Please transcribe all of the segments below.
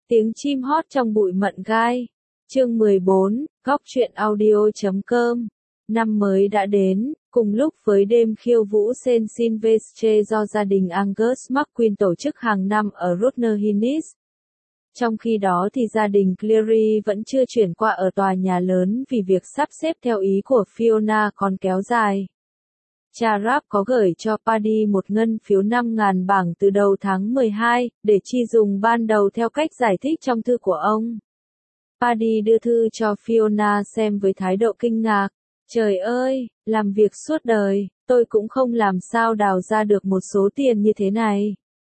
Tiếng chim hót trong bụi mận gai. Chương 14, góc truyện audio.com. Năm mới đã đến, cùng lúc với đêm khiêu vũ Saint Sylvestre do gia đình Angus MacQueen tổ chức hàng năm ở Rotherhithe. Trong khi đó thì gia đình Cleary vẫn chưa chuyển qua ở tòa nhà lớn vì việc sắp xếp theo ý của Fiona còn kéo dài. Cha Rap có gửi cho Paddy một ngân phiếu 5.000 bảng từ đầu tháng 12, để chi dùng ban đầu theo cách giải thích trong thư của ông. Paddy đưa thư cho Fiona xem với thái độ kinh ngạc. Trời ơi, làm việc suốt đời, tôi cũng không làm sao đào ra được một số tiền như thế này.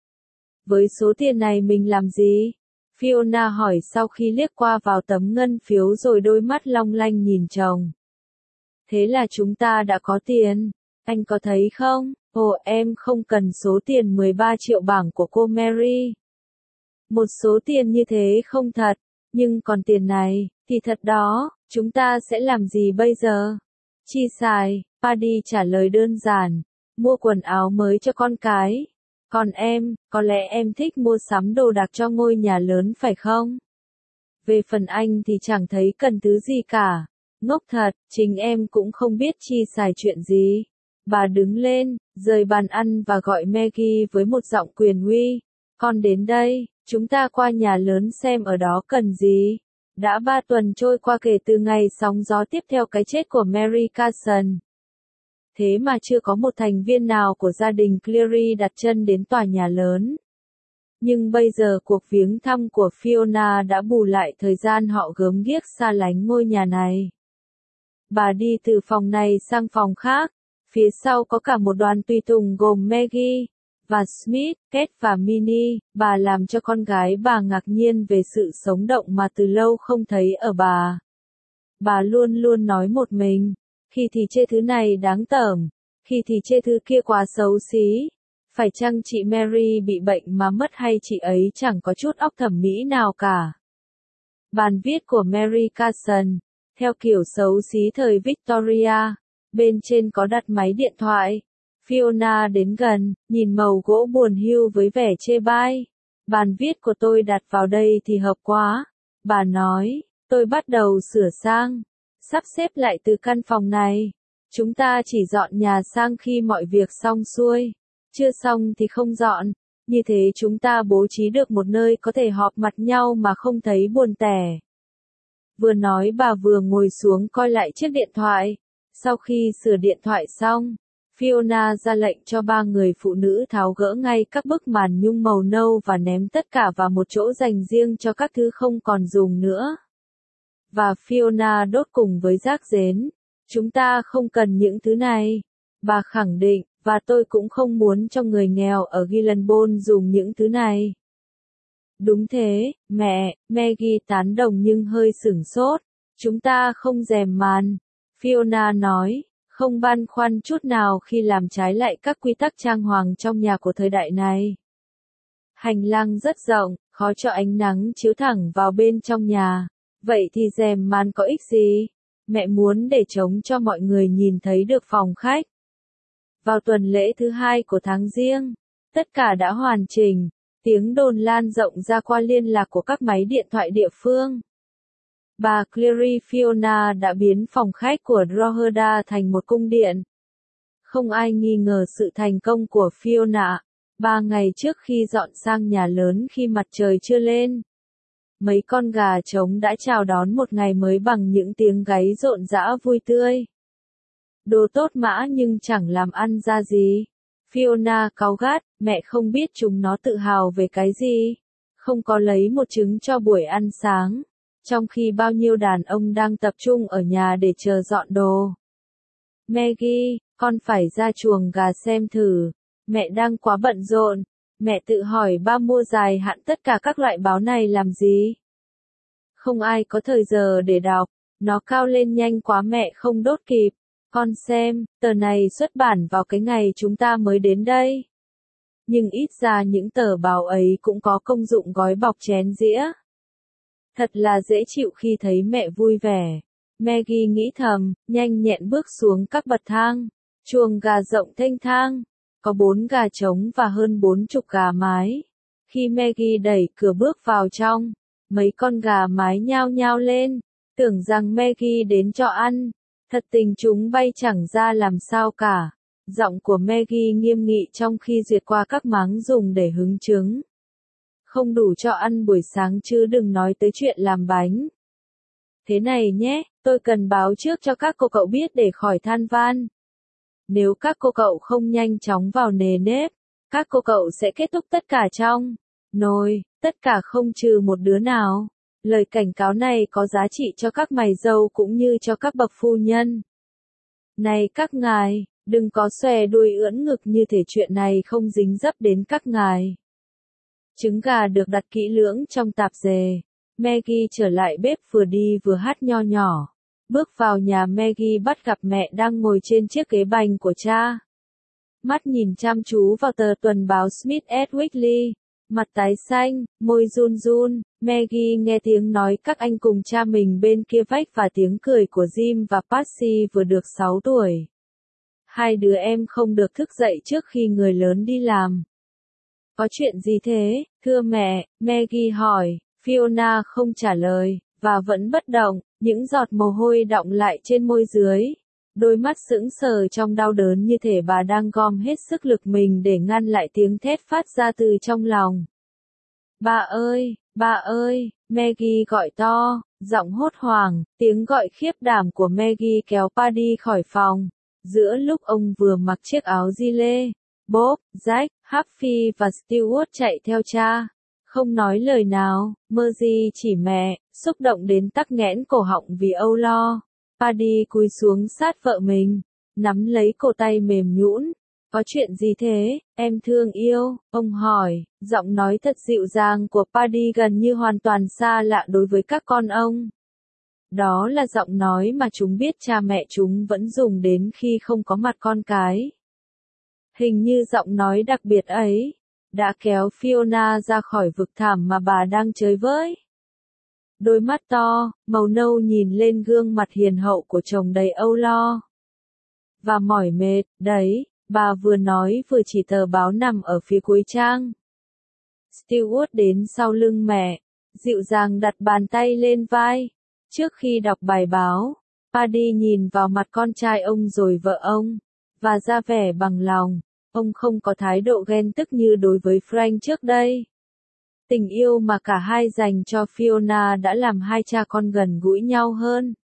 Với số tiền này mình làm gì? Fiona hỏi sau khi liếc qua vào tấm ngân phiếu rồi đôi mắt long lanh nhìn chồng. Thế là chúng ta đã có tiền. Anh có thấy không? Ồ, em không cần số tiền 13 triệu bảng của cô Mary. Một số tiền như thế không thật, nhưng còn tiền này, thì thật đó, chúng ta sẽ làm gì bây giờ? Chi xài, Paddy trả lời đơn giản, mua quần áo mới cho con cái. Còn em, có lẽ em thích mua sắm đồ đạc cho ngôi nhà lớn phải không? Về phần anh thì chẳng thấy cần thứ gì cả. Ngốc thật, chính em cũng không biết chi xài chuyện gì. Bà đứng lên, rời bàn ăn và gọi Maggie với một giọng quyền uy. Con đến đây, chúng ta qua nhà lớn xem ở đó cần gì. Đã 3 tuần trôi qua kể từ ngày sóng gió tiếp theo cái chết của Mary Carson. Thế mà chưa có một thành viên nào của gia đình Cleary đặt chân đến tòa nhà lớn. Nhưng bây giờ cuộc viếng thăm của Fiona đã bù lại thời gian họ gớm ghiếc xa lánh ngôi nhà này. Bà đi từ phòng này sang phòng khác. Phía sau có cả một đoàn tùy tùng gồm Maggie, và Smith, Kate và Minnie. Bà làm cho con gái bà ngạc nhiên về sự sống động mà từ lâu không thấy ở bà. Bà luôn luôn nói một mình, khi thì chê thứ này đáng tởm, khi thì chê thứ kia quá xấu xí. Phải chăng chị Mary bị bệnh mà mất hay chị ấy chẳng có chút óc thẩm mỹ nào cả? Bàn viết của Mary Carson, theo kiểu xấu xí thời Victoria. Bên trên có đặt máy điện thoại. Fiona đến gần, nhìn màu gỗ buồn hiu với vẻ chê bai. Bàn viết của tôi đặt vào đây thì hợp quá. Bà nói, tôi bắt đầu sửa sang, sắp xếp lại từ căn phòng này. Chúng ta chỉ dọn nhà sang khi mọi việc xong xuôi. Chưa xong thì không dọn. Như thế chúng ta bố trí được một nơi có thể họp mặt nhau mà không thấy buồn tẻ. Vừa nói bà vừa ngồi xuống coi lại chiếc điện thoại. Sau khi sửa điện thoại xong, Fiona ra lệnh cho 3 người phụ nữ tháo gỡ ngay các bức màn nhung màu nâu và ném tất cả vào một chỗ dành riêng cho các thứ không còn dùng nữa. Và Fiona đốt cùng với rác rến. Chúng ta không cần những thứ này. Bà khẳng định, và tôi cũng không muốn cho người nghèo ở Gillenbourne dùng những thứ này. Đúng thế, mẹ, Maggie tán đồng nhưng hơi sửng sốt. Chúng ta không rèm màn. Fiona nói, không băn khoăn chút nào khi làm trái lại các quy tắc trang hoàng trong nhà của thời đại này. Hành lang rất rộng, khó cho ánh nắng chiếu thẳng vào bên trong nhà. Vậy thì rèm màn có ích gì? Mẹ muốn để trống cho mọi người nhìn thấy được phòng khách. Vào tuần lễ thứ 2 của tháng Giêng, tất cả đã hoàn chỉnh. Tiếng đồn lan rộng ra qua liên lạc của các máy điện thoại địa phương. Bà Cleary Fiona đã biến phòng khách của Drogheda thành một cung điện. Không ai nghi ngờ sự thành công của Fiona. 3 ngày trước khi dọn sang nhà lớn khi mặt trời chưa lên, mấy con gà trống đã chào đón một ngày mới bằng những tiếng gáy rộn rã vui tươi. Đồ tốt mã nhưng chẳng làm ăn ra gì. Fiona cáu gắt, mẹ không biết chúng nó tự hào về cái gì. Không có lấy một trứng cho buổi ăn sáng. Trong khi bao nhiêu đàn ông đang tập trung ở nhà để chờ dọn đồ. Maggie, con phải ra chuồng gà xem thử. Mẹ đang quá bận rộn. Mẹ tự hỏi ba mua dài hạn tất cả các loại báo này làm gì? Không ai có thời giờ để đọc. Nó cao lên nhanh quá mẹ không đốt kịp. Con xem, tờ này xuất bản vào cái ngày chúng ta mới đến đây. Nhưng ít ra những tờ báo ấy cũng có công dụng gói bọc chén dĩa. Thật là dễ chịu khi thấy mẹ vui vẻ. Maggie nghĩ thầm, nhanh nhẹn bước xuống các bậc thang. Chuồng gà rộng thênh thang. Có 4 gà trống và hơn 40 gà mái. Khi Maggie đẩy cửa bước vào trong, Mấy con gà mái nhao nhao lên, tưởng rằng Maggie đến cho ăn. Thật tình chúng bay chẳng ra làm sao cả. Giọng của Maggie nghiêm nghị trong khi duyệt qua các máng dùng để hứng trứng. Không đủ cho ăn buổi sáng chứ đừng nói tới chuyện làm bánh. Thế này nhé, tôi cần báo trước cho các cô cậu biết để khỏi than van. Nếu các cô cậu không nhanh chóng vào nề nếp, các cô cậu sẽ kết thúc tất cả trong nồi, tất cả không trừ một đứa nào. Lời cảnh cáo này có giá trị cho các mày dâu cũng như cho các bậc phu nhân. Này các ngài, đừng có xòe đuôi ưỡn ngực như thể chuyện này không dính dấp đến các ngài. Trứng gà được đặt kỹ lưỡng trong tạp dề. Maggie trở lại bếp vừa đi vừa hát nho nhỏ. Bước vào nhà Maggie bắt gặp mẹ đang ngồi trên chiếc ghế bành của cha. Mắt nhìn chăm chú vào tờ tuần báo Smith Weekly. Mặt tái xanh, môi run run, Maggie nghe tiếng nói các anh cùng cha mình bên kia vách và tiếng cười của Jim và Patsy vừa được 6 tuổi. Hai đứa em không được thức dậy trước khi người lớn đi làm. Có chuyện gì thế, thưa mẹ? Maggie hỏi. Fiona không trả lời, và vẫn bất động, những giọt mồ hôi đọng lại trên môi dưới. Đôi mắt sững sờ trong đau đớn như thể bà đang gom hết sức lực mình để ngăn lại tiếng thét phát ra từ trong lòng. Bà ơi, Maggie gọi to, giọng hốt hoảng, tiếng gọi khiếp đảm của Maggie kéo Paddy khỏi phòng. Giữa lúc ông vừa mặc chiếc áo gi-lê, Bob, Jack, Huffy và Stewart chạy theo cha. Không nói lời nào, Mercy chỉ mẹ, xúc động đến tắc nghẽn cổ họng vì âu lo. Paddy cúi xuống sát vợ mình, nắm lấy cổ tay mềm nhũn. Có chuyện gì thế, em thương yêu? Ông hỏi, giọng nói thật dịu dàng của Paddy gần như hoàn toàn xa lạ đối với các con ông. Đó là giọng nói mà chúng biết cha mẹ chúng vẫn dùng đến khi không có mặt con cái. Hình như giọng nói đặc biệt ấy đã kéo Fiona ra khỏi vực thẳm mà bà đang chơi với. Đôi mắt to, màu nâu nhìn lên gương mặt hiền hậu của chồng đầy âu lo và mỏi mệt. Đấy, bà vừa nói vừa chỉ tờ báo nằm ở phía cuối trang. Stewart đến sau lưng mẹ, dịu dàng đặt bàn tay lên vai. Trước khi đọc bài báo, Paddy nhìn vào mặt con trai ông rồi vợ ông, và ra vẻ bằng lòng. Ông không có thái độ ghen tức như đối với Frank trước đây. Tình yêu mà cả hai dành cho Fiona đã làm hai cha con gần gũi nhau hơn.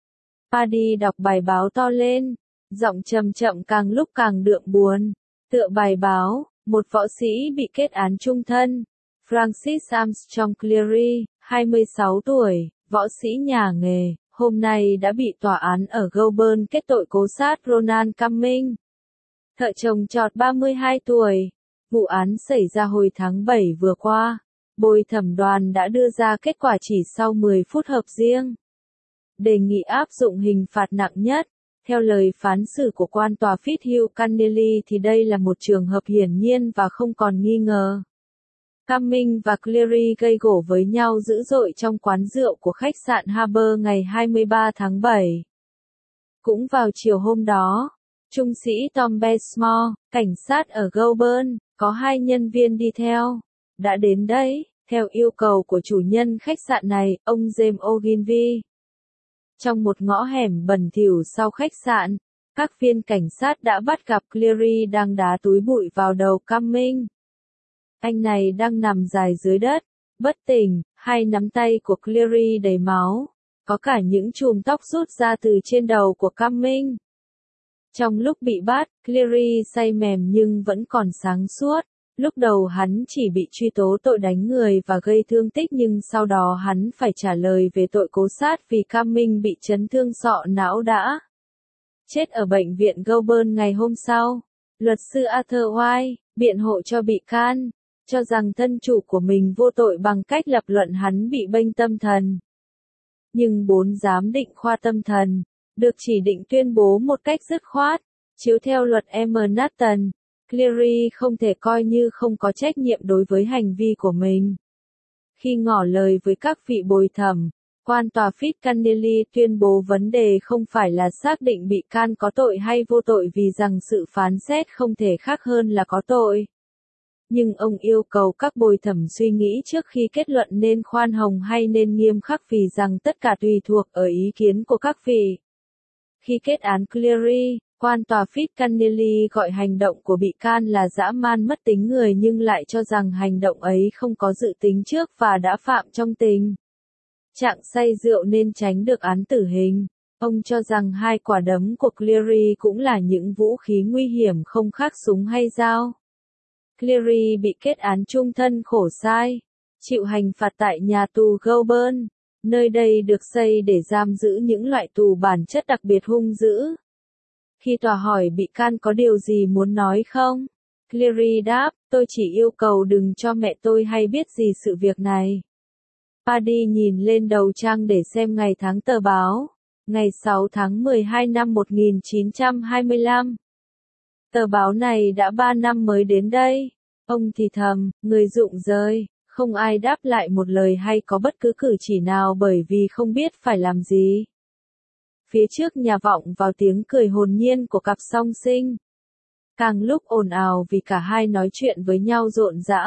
Paddy đọc bài báo to lên, giọng chậm chậm càng lúc càng đượm buồn. Tựa bài báo, một võ sĩ bị kết án chung thân. Francis Armstrong Cleary, 26 tuổi, võ sĩ nhà nghề, hôm nay đã bị tòa án ở Goulburn kết tội cố sát Ronald Cumming. Thợ chồng trọt 32 tuổi. Vụ án xảy ra hồi tháng 7 vừa qua. Bồi thẩm đoàn đã đưa ra kết quả chỉ sau 10 phút họp riêng. Đề nghị áp dụng hình phạt nặng nhất. Theo lời phán xử của quan tòa Fitzhugh Connelly thì đây là một trường hợp hiển nhiên và không còn nghi ngờ. Cumming và Cleary gây gổ với nhau dữ dội trong quán rượu của khách sạn Harbour ngày 23 tháng 7. Cũng vào chiều hôm đó, trung sĩ Tom Bazemore, cảnh sát ở Goulburn, có 2 nhân viên đi theo, đã đến đấy, theo yêu cầu của chủ nhân khách sạn này, ông James Ogilvy. Trong một ngõ hẻm bẩn thỉu sau khách sạn, các viên cảnh sát đã bắt gặp Cleary đang đá túi bụi vào đầu Cumming. Anh này đang nằm dài dưới đất, bất tỉnh, hai nắm tay của Cleary đầy máu, có cả những chùm tóc rút ra từ trên đầu của Cumming. Trong lúc bị bắt, Cleary say mềm nhưng vẫn còn sáng suốt. Lúc đầu hắn chỉ bị truy tố tội đánh người và gây thương tích nhưng sau đó hắn phải trả lời về tội cố sát vì Cumming bị chấn thương sọ não đã chết ở bệnh viện Goulburn ngày hôm sau. Luật sư Arthur White, biện hộ cho bị can, cho rằng thân chủ của mình vô tội bằng cách lập luận hắn bị bệnh tâm thần. Nhưng 4 giám định khoa tâm thần được chỉ định tuyên bố một cách dứt khoát, chiếu theo luật M. Nathan, Cleary không thể coi như không có trách nhiệm đối với hành vi của mình. Khi ngỏ lời với các vị bồi thẩm, quan tòa Fitzconnelly tuyên bố vấn đề không phải là xác định bị can có tội hay vô tội vì rằng sự phán xét không thể khác hơn là có tội. Nhưng ông yêu cầu các bồi thẩm suy nghĩ trước khi kết luận nên khoan hồng hay nên nghiêm khắc vì rằng tất cả tùy thuộc ở ý kiến của các vị. Khi kết án Cleary, quan tòa Fitzcarraldy gọi hành động của bị can là dã man mất tính người nhưng lại cho rằng hành động ấy không có dự tính trước và đã phạm trong tình trạng say rượu nên tránh được án tử hình. Ông cho rằng hai quả đấm của Cleary cũng là những vũ khí nguy hiểm không khác súng hay dao. Cleary bị kết án chung thân khổ sai, chịu hành phạt tại nhà tù Goulburn. Nơi đây được xây để giam giữ những loại tù bản chất đặc biệt hung dữ. Khi tòa hỏi bị can có điều gì muốn nói không? Cleary đáp, tôi chỉ yêu cầu đừng cho mẹ tôi hay biết gì sự việc này. Paddy nhìn lên đầu trang để xem ngày tháng tờ báo. Ngày 6 tháng 12 năm 1925. Tờ báo này đã 3 năm mới đến đây. Ông thì thầm, người rụng rời. Không ai đáp lại một lời hay có bất cứ cử chỉ nào bởi vì không biết phải làm gì. Phía trước nhà vọng vào tiếng cười hồn nhiên của cặp song sinh. Càng lúc ồn ào vì cả hai nói chuyện với nhau rộn rã.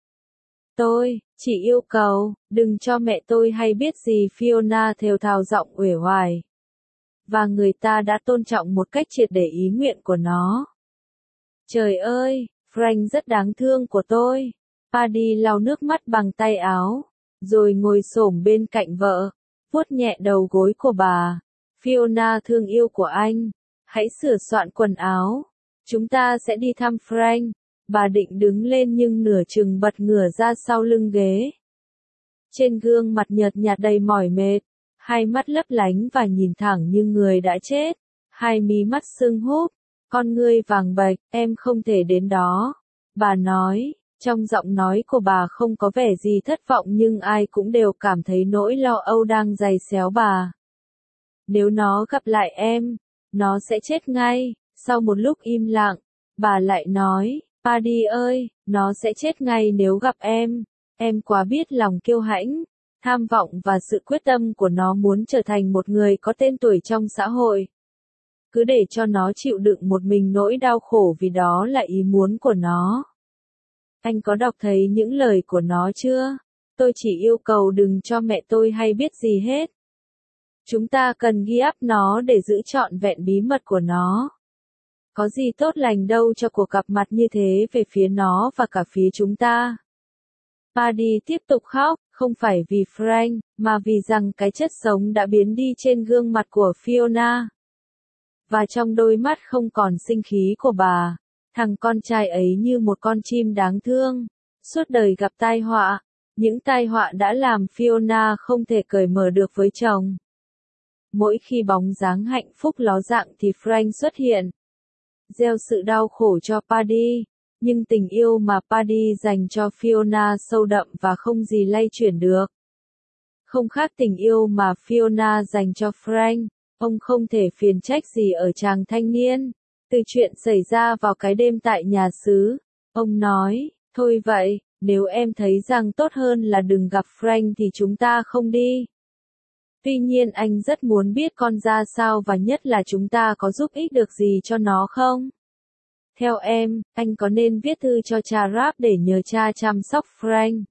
Tôi chỉ yêu cầu, đừng cho mẹ tôi hay biết gì, Fiona thều thào giọng uể oải. Và người ta đã tôn trọng một cách triệt để ý nguyện của nó. Trời ơi, Frank rất đáng thương của tôi. Paddy lau nước mắt bằng tay áo, rồi ngồi xổm bên cạnh vợ, vuốt nhẹ đầu gối của bà. Fiona thương yêu của anh, hãy sửa soạn quần áo. Chúng ta sẽ đi thăm Frank. Bà định đứng lên nhưng nửa chừng bật ngửa ra sau lưng ghế. Trên gương mặt nhợt nhạt đầy mỏi mệt, hai mắt lấp lánh và nhìn thẳng như người đã chết, hai mí mắt sưng húp, con ngươi vàng bạch, em không thể đến đó. Bà nói, trong giọng nói của bà không có vẻ gì thất vọng nhưng ai cũng đều cảm thấy nỗi lo âu đang giày xéo bà. Nếu nó gặp lại em, nó sẽ chết ngay. Sau một lúc im lặng, bà lại nói, Paddy ơi, nó sẽ chết ngay nếu gặp em. Em quá biết lòng kiêu hãnh, tham vọng và sự quyết tâm của nó muốn trở thành một người có tên tuổi trong xã hội. Cứ để cho nó chịu đựng một mình nỗi đau khổ vì đó là ý muốn của nó. Anh có đọc thấy những lời của nó chưa? Tôi chỉ yêu cầu đừng cho mẹ tôi hay biết gì hết. Chúng ta cần ghi áp nó để giữ trọn vẹn bí mật của nó. Có gì tốt lành đâu cho cuộc gặp mặt như thế về phía nó và cả phía chúng ta. Paddy tiếp tục khóc, không phải vì Frank, mà vì rằng cái chất sống đã biến đi trên gương mặt của Fiona. Và trong đôi mắt không còn sinh khí của bà, thằng con trai ấy như một con chim đáng thương, suốt đời gặp tai họa. Những tai họa đã làm Fiona không thể cởi mở được với chồng. Mỗi khi bóng dáng hạnh phúc ló dạng thì Frank xuất hiện, gieo sự đau khổ cho Paddy, nhưng tình yêu mà Paddy dành cho Fiona sâu đậm và không gì lay chuyển được. Không khác tình yêu mà Fiona dành cho Frank, ông không thể phiền trách gì ở chàng thanh niên. Từ chuyện xảy ra vào cái đêm tại nhà xứ, ông nói, thôi vậy, nếu em thấy rằng tốt hơn là đừng gặp Frank thì chúng ta không đi. Tuy nhiên anh rất muốn biết con ra sao và nhất là chúng ta có giúp ích được gì cho nó không? Theo em, anh có nên viết thư cho cha Rap để nhờ cha chăm sóc Frank?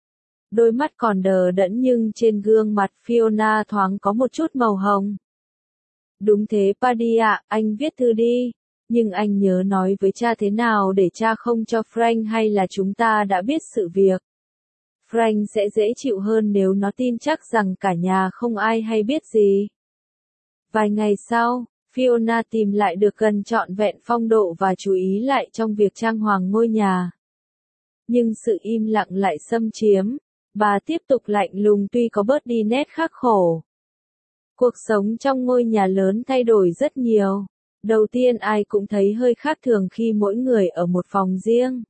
Đôi mắt còn đờ đẫn nhưng trên gương mặt Fiona thoáng có một chút màu hồng. Đúng thế Paddy ạ, anh viết thư đi. Nhưng anh nhớ nói với cha thế nào để cha không cho Frank hay là chúng ta đã biết sự việc. Frank sẽ dễ chịu hơn nếu nó tin chắc rằng cả nhà không ai hay biết gì. Vài ngày sau, Fiona tìm lại được gần trọn vẹn phong độ và chú ý lại trong việc trang hoàng ngôi nhà. Nhưng sự im lặng lại xâm chiếm, bà tiếp tục lạnh lùng tuy có bớt đi nét khắc khổ. Cuộc sống trong ngôi nhà lớn thay đổi rất nhiều. Đầu tiên ai cũng thấy hơi khác thường khi mỗi người ở một phòng riêng.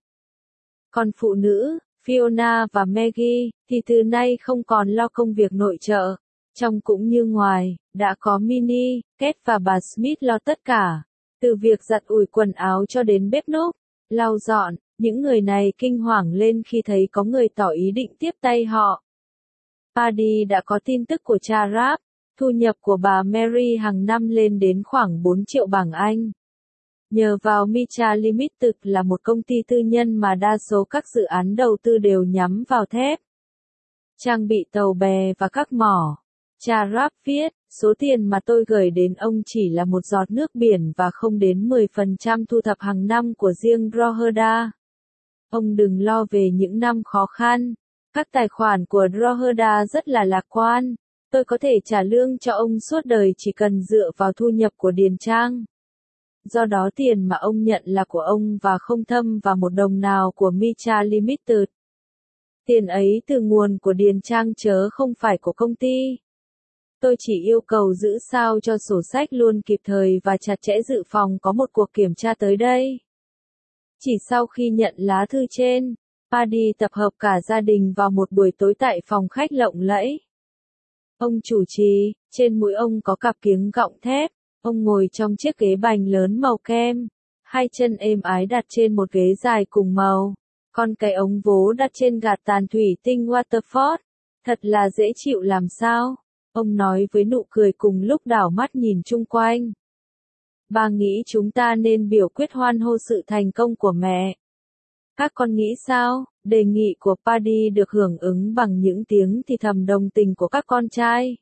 Còn phụ nữ, Fiona và Maggie, thì từ nay không còn lo công việc nội trợ. Trong cũng như ngoài, đã có Minnie, Kate và bà Smith lo tất cả. Từ việc giặt ủi quần áo cho đến bếp núc, lau dọn, những người này kinh hoàng lên khi thấy có người tỏ ý định tiếp tay họ. Paddy đã có tin tức của cha Rap. Thu nhập của bà Mary hàng năm lên đến khoảng 4 triệu bảng Anh. Nhờ vào Mitra Limited là một công ty tư nhân mà đa số các dự án đầu tư đều nhắm vào thép, trang bị tàu bè và các mỏ. Cha Rap viết, số tiền mà tôi gửi đến ông chỉ là một giọt nước biển và không đến 10% thu thập hàng năm của riêng Roherda. Ông đừng lo về những năm khó khăn. Các tài khoản của Roherda rất là lạc quan. Tôi có thể trả lương cho ông suốt đời chỉ cần dựa vào thu nhập của Điền Trang. Do đó tiền mà ông nhận là của ông và không thâm vào một đồng nào của Mitra Limited. Tiền ấy từ nguồn của Điền Trang chớ không phải của công ty. Tôi chỉ yêu cầu giữ sao cho sổ sách luôn kịp thời và chặt chẽ dự phòng có một cuộc kiểm tra tới đây. Chỉ sau khi nhận lá thư trên, Paddy tập hợp cả gia đình vào một buổi tối tại phòng khách lộng lẫy. Ông chủ trì, trên mũi ông có cặp kiếng gọng thép, ông ngồi trong chiếc ghế bành lớn màu kem, hai chân êm ái đặt trên một ghế dài cùng màu, còn cái ống vố đặt trên gạt tàn thủy tinh Waterford, thật là dễ chịu làm sao, ông nói với nụ cười cùng lúc đảo mắt nhìn chung quanh. Bà nghĩ chúng ta nên biểu quyết hoan hô sự thành công của mẹ. Các con nghĩ sao? Đề nghị của Paddy được hưởng ứng bằng những tiếng thì thầm đồng tình của các con trai.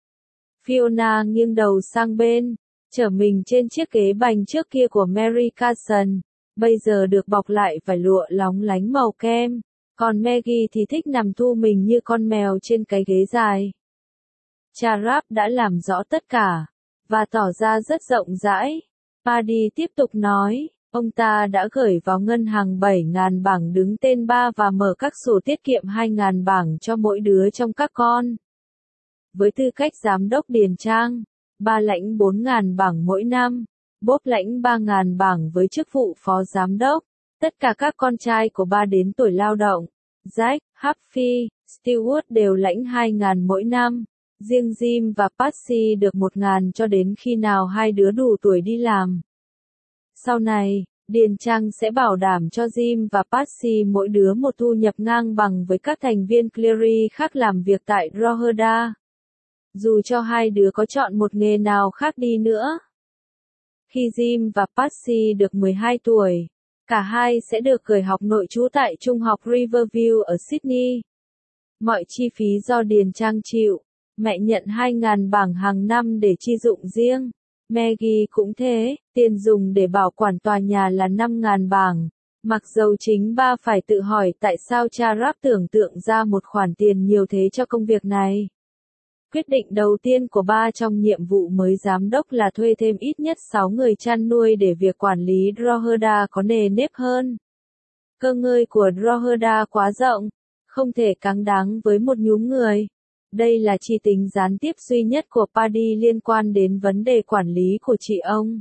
Fiona nghiêng đầu sang bên, trở mình trên chiếc ghế bành trước kia của Mary Carson, bây giờ được bọc lại vải lụa lóng lánh màu kem, còn Maggie thì thích nằm thu mình như con mèo trên cái ghế dài. Cha Rap đã làm rõ tất cả, và tỏ ra rất rộng rãi. Paddy tiếp tục nói, ông ta đã gửi vào ngân hàng 7.000 bảng đứng tên ba và mở các sổ tiết kiệm 2.000 bảng cho mỗi đứa trong các con. Với tư cách giám đốc Điền Trang, ba lãnh 4.000 bảng mỗi năm, Bob lãnh 3.000 bảng với chức vụ phó giám đốc. Tất cả các con trai của ba đến tuổi lao động, Jack, Humphrey, Stewart đều lãnh 2.000 mỗi năm. Riêng Jim và Patsy được 1.000 cho đến khi nào hai đứa đủ tuổi đi làm. Sau này, Điền Trang sẽ bảo đảm cho Jim và Patsy mỗi đứa một thu nhập ngang bằng với các thành viên Cleary khác làm việc tại Roherda. Dù cho hai đứa có chọn một nghề nào khác đi nữa. Khi Jim và Patsy được 12 tuổi, cả hai sẽ được gửi học nội trú tại Trung học Riverview ở Sydney. Mọi chi phí do Điền Trang chịu. Mẹ nhận 2.000 bảng hàng năm để chi dụng riêng. Maggie cũng thế, tiền dùng để bảo quản tòa nhà là 5.000 bảng. Mặc dầu chính ba phải tự hỏi tại sao cha Rap tưởng tượng ra một khoản tiền nhiều thế cho công việc này. Quyết định đầu tiên của ba trong nhiệm vụ mới giám đốc là thuê thêm ít nhất 6 người chăn nuôi để việc quản lý Roherda có nề nếp hơn. Cơ ngơi của Roherda quá rộng, không thể cáng đáng với một nhúm người. Đây là chi tính gián tiếp duy nhất của Paddy liên quan đến vấn đề quản lý của chị ông.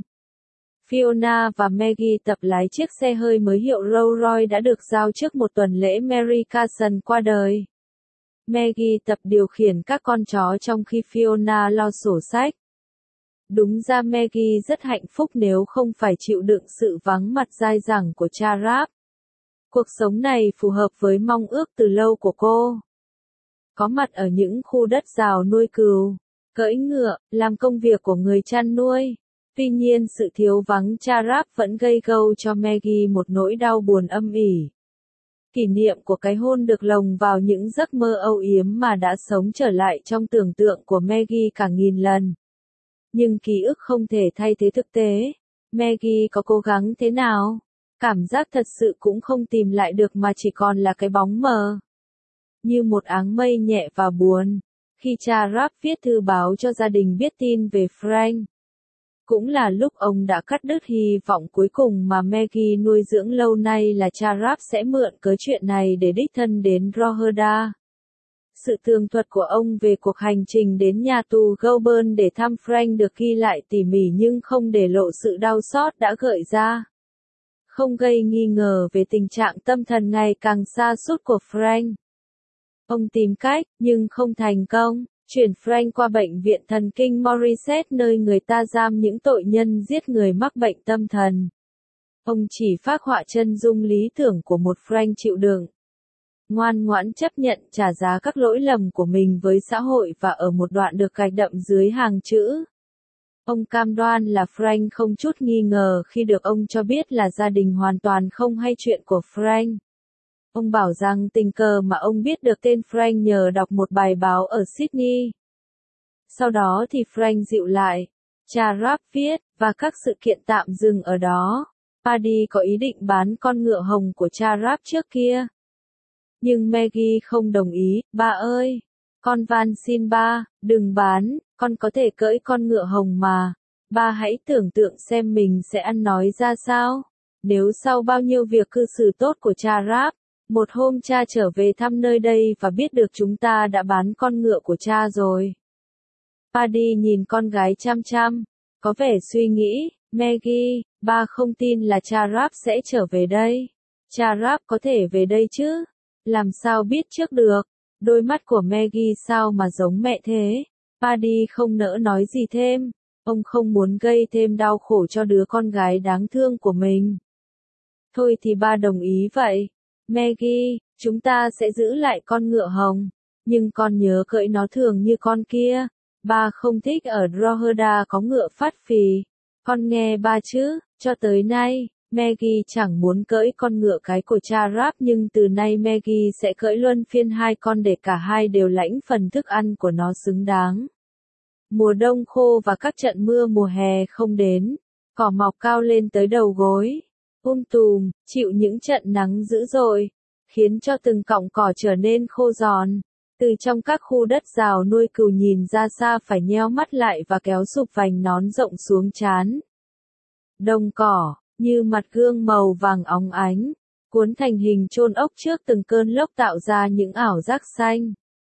Fiona và Maggie tập lái chiếc xe hơi mới hiệu Rolls-Royce đã được giao trước một tuần lễ Mary Carson qua đời. Maggie tập điều khiển các con chó trong khi Fiona lo sổ sách. Đúng ra Maggie rất hạnh phúc nếu không phải chịu đựng sự vắng mặt dai dẳng của cha Rap. Cuộc sống này phù hợp với mong ước từ lâu của cô. Có mặt ở những khu đất rào nuôi cừu, cưỡi ngựa, làm công việc của người chăn nuôi. Tuy nhiên sự thiếu vắng cha Rap vẫn gây gâu cho Maggie một nỗi đau buồn âm ỉ. Kỷ niệm của cái hôn được lồng vào những giấc mơ âu yếm mà đã sống trở lại trong tưởng tượng của Maggie cả nghìn lần. Nhưng ký ức không thể thay thế thực tế. Maggie có cố gắng thế nào? Cảm giác thật sự cũng không tìm lại được mà chỉ còn là cái bóng mờ. Như một áng mây nhẹ và buồn, khi cha Rap viết thư báo cho gia đình biết tin về Frank. Cũng là lúc ông đã cắt đứt hy vọng cuối cùng mà Maggie nuôi dưỡng lâu nay là cha Rap sẽ mượn cớ chuyện này để đích thân đến Roherda. Sự tường thuật của ông về cuộc hành trình đến nhà tù Goulburn để thăm Frank được ghi lại tỉ mỉ nhưng không để lộ sự đau xót đã gợi ra. Không gây nghi ngờ về tình trạng tâm thần ngày càng sa sút của Frank. Ông tìm cách, nhưng không thành công, chuyển Frank qua bệnh viện thần kinh Morisset nơi người ta giam những tội nhân giết người mắc bệnh tâm thần. Ông chỉ phác họa chân dung lý tưởng của một Frank chịu đựng. Ngoan ngoãn chấp nhận trả giá các lỗi lầm của mình với xã hội và ở một đoạn được gạch đậm dưới hàng chữ. Ông cam đoan là Frank không chút nghi ngờ khi được ông cho biết là gia đình hoàn toàn không hay chuyện của Frank. Ông bảo rằng tình cờ mà ông biết được tên Frank nhờ đọc một bài báo ở Sydney. Sau đó thì Frank dịu lại, cha Ralph viết, và các sự kiện tạm dừng ở đó. Paddy có ý định bán con ngựa hồng của cha Ralph trước kia. Nhưng Maggie không đồng ý, ba ơi, con van xin ba, đừng bán, con có thể cưỡi con ngựa hồng mà. Ba hãy tưởng tượng xem mình sẽ ăn nói ra sao. Nếu sau bao nhiêu việc cư xử tốt của cha Ralph, một hôm cha trở về thăm nơi đây và biết được chúng ta đã bán con ngựa của cha rồi. Paddy nhìn con gái chăm chăm, có vẻ suy nghĩ, Maggie, ba không tin là cha Ralph sẽ trở về đây. Cha Ralph có thể về đây chứ? Làm sao biết trước được? Đôi mắt của Maggie sao mà giống mẹ thế? Paddy không nỡ nói gì thêm. Ông không muốn gây thêm đau khổ cho đứa con gái đáng thương của mình. Thôi thì ba đồng ý vậy. Maggie, chúng ta sẽ giữ lại con ngựa hồng. Nhưng con nhớ cưỡi nó thường như con kia. Ba không thích ở Drogheda có ngựa phát phì. Con nghe ba chứ, cho tới nay, Maggie chẳng muốn cưỡi con ngựa cái của cha Ralph nhưng từ nay Maggie sẽ cưỡi luân phiên hai con để cả hai đều lãnh phần thức ăn của nó xứng đáng. Mùa đông khô và các trận mưa mùa hè không đến, cỏ mọc cao lên tới đầu gối, tùm, chịu những trận nắng dữ dội, khiến cho từng cọng cỏ trở nên khô giòn. Từ trong các khu đất rào nuôi cừu nhìn ra xa phải nheo mắt lại và kéo sụp vành nón rộng xuống trán. Đồng cỏ, như mặt gương màu vàng óng ánh, cuốn thành hình chôn ốc trước từng cơn lốc tạo ra những ảo giác xanh.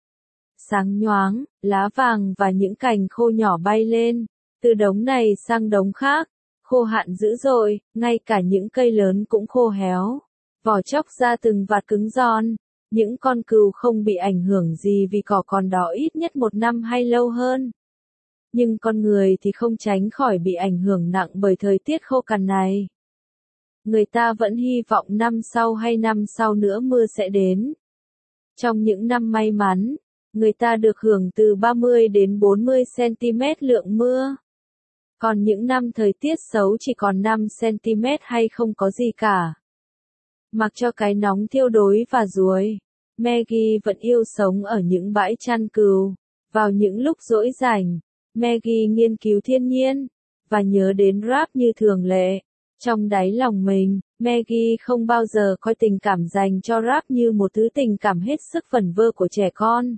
Sáng nhoáng, lá vàng và những cành khô nhỏ bay lên, từ đống này sang đống khác, khô hạn dữ dội, ngay cả những cây lớn cũng khô héo, vỏ chóc ra từng vạt cứng giòn. Những con cừu không bị ảnh hưởng gì vì cỏ còn đó ít nhất 1 năm hay lâu hơn. Nhưng con người thì không tránh khỏi bị ảnh hưởng nặng bởi thời tiết khô cằn này. Người ta vẫn hy vọng năm sau hay năm sau nữa mưa sẽ đến. Trong những năm may mắn, người ta được hưởng từ 30 đến 40 cm lượng mưa. Còn những năm thời tiết xấu chỉ còn 5 cm hay không có gì cả. Mặc cho cái nóng thiêu đốt và ruồi, Maggie vẫn yêu sống ở những bãi chăn cừu. Vào những lúc rỗi rảnh, Maggie nghiên cứu thiên nhiên, và nhớ đến Ralph như thường lệ. Trong đáy lòng mình, Maggie không bao giờ coi tình cảm dành cho Ralph như một thứ tình cảm hết sức vẩn vơ của trẻ con.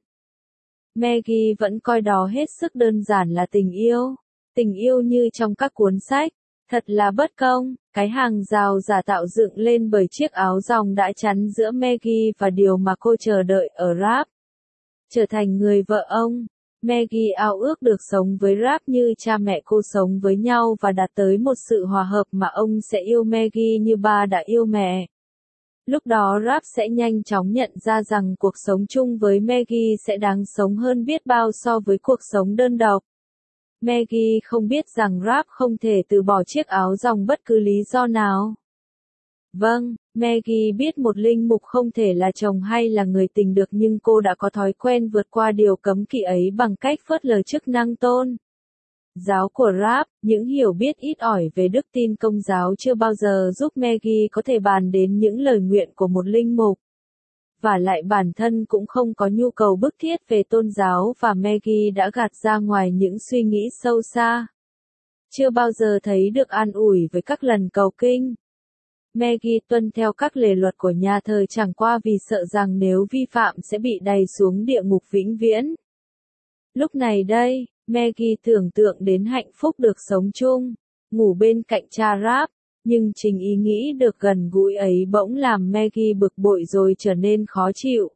Maggie vẫn coi đó hết sức đơn giản là tình yêu. Tình yêu như trong các cuốn sách. Thật là bất công, cái hàng rào giả tạo dựng lên bởi chiếc áo dòng đã chắn giữa Maggie và điều mà cô chờ đợi ở Ralph. Trở thành người vợ ông, Maggie ao ước được sống với Ralph như cha mẹ cô sống với nhau và đạt tới một sự hòa hợp mà ông sẽ yêu Maggie như ba đã yêu mẹ. Lúc đó Ralph sẽ nhanh chóng nhận ra rằng cuộc sống chung với Maggie sẽ đáng sống hơn biết bao so với cuộc sống đơn độc. Maggie không biết rằng Ralph không thể từ bỏ chiếc áo dòng bất cứ lý do nào. Vâng, Maggie biết một linh mục không thể là chồng hay là người tình được nhưng cô đã có thói quen vượt qua điều cấm kỵ ấy bằng cách phớt lờ chức năng tôn giáo của Ralph. Những hiểu biết ít ỏi về đức tin Công giáo chưa bao giờ giúp Maggie có thể bàn đến những lời nguyện của một linh mục. Và lại bản thân cũng không có nhu cầu bức thiết về tôn giáo và Maggie đã gạt ra ngoài những suy nghĩ sâu xa. Chưa bao giờ thấy được an ủi với các lần cầu kinh. Maggie tuân theo các lề luật của nhà thờ chẳng qua vì sợ rằng nếu vi phạm sẽ bị đày xuống địa ngục vĩnh viễn. Lúc này đây, Maggie tưởng tượng đến hạnh phúc được sống chung, ngủ bên cạnh cha Ralph. Nhưng chính ý nghĩ được gần gũi ấy bỗng làm Maggie bực bội rồi trở nên khó chịu.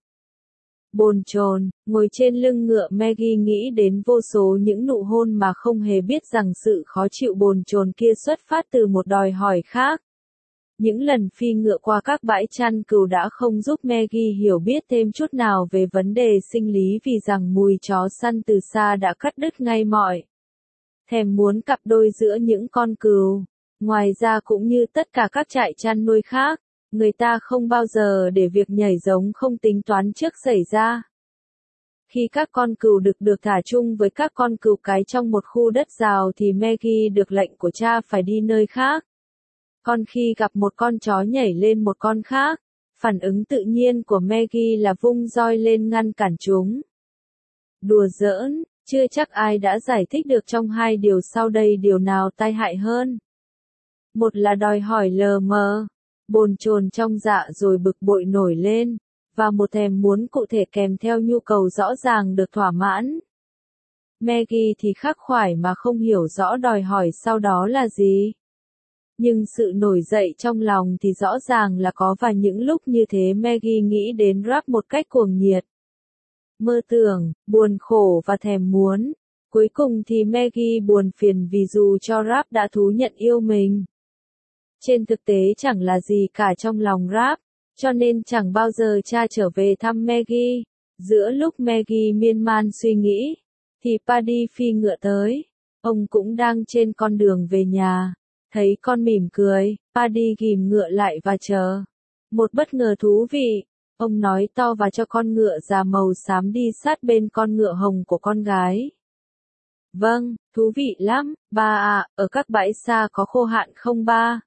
Bồn chồn, ngồi trên lưng ngựa Maggie nghĩ đến vô số những nụ hôn mà không hề biết rằng sự khó chịu bồn chồn kia xuất phát từ một đòi hỏi khác. Những lần phi ngựa qua các bãi chăn cừu đã không giúp Maggie hiểu biết thêm chút nào về vấn đề sinh lý vì rằng mùi chó săn từ xa đã cắt đứt ngay mọi thèm muốn cặp đôi giữa những con cừu. Ngoài ra cũng như tất cả các trại chăn nuôi khác, người ta không bao giờ để việc nhảy giống không tính toán trước xảy ra. Khi các con cừu đực được thả chung với các con cừu cái trong một khu đất rào thì Maggie được lệnh của cha phải đi nơi khác. Còn khi gặp một con chó nhảy lên một con khác, phản ứng tự nhiên của Maggie là vung roi lên ngăn cản chúng. Đùa giỡn, chưa chắc ai đã giải thích được trong hai điều sau đây điều nào tai hại hơn. Một là đòi hỏi lờ mờ, bồn chồn trong dạ rồi bực bội nổi lên, và một thèm muốn cụ thể kèm theo nhu cầu rõ ràng được thỏa mãn. Maggie thì khắc khoải mà không hiểu rõ đòi hỏi sau đó là gì. Nhưng sự nổi dậy trong lòng thì rõ ràng là có, và những lúc như thế Maggie nghĩ đến rap một cách cuồng nhiệt. Mơ tưởng, buồn khổ và thèm muốn. Cuối cùng thì Maggie buồn phiền vì dù cho rap đã thú nhận yêu mình, trên thực tế chẳng là gì cả trong lòng rap, cho nên chẳng bao giờ cha trở về thăm Maggie. Giữa lúc Maggie miên man suy nghĩ, thì Paddy phi ngựa tới. Ông cũng đang trên con đường về nhà. Thấy con mỉm cười, Paddy ghìm ngựa lại và chờ một bất ngờ thú vị. Ông nói to và cho con ngựa già màu xám đi sát bên con ngựa hồng của con gái. Vâng, thú vị lắm, ba ạ, ở các bãi xa có khô hạn không ba?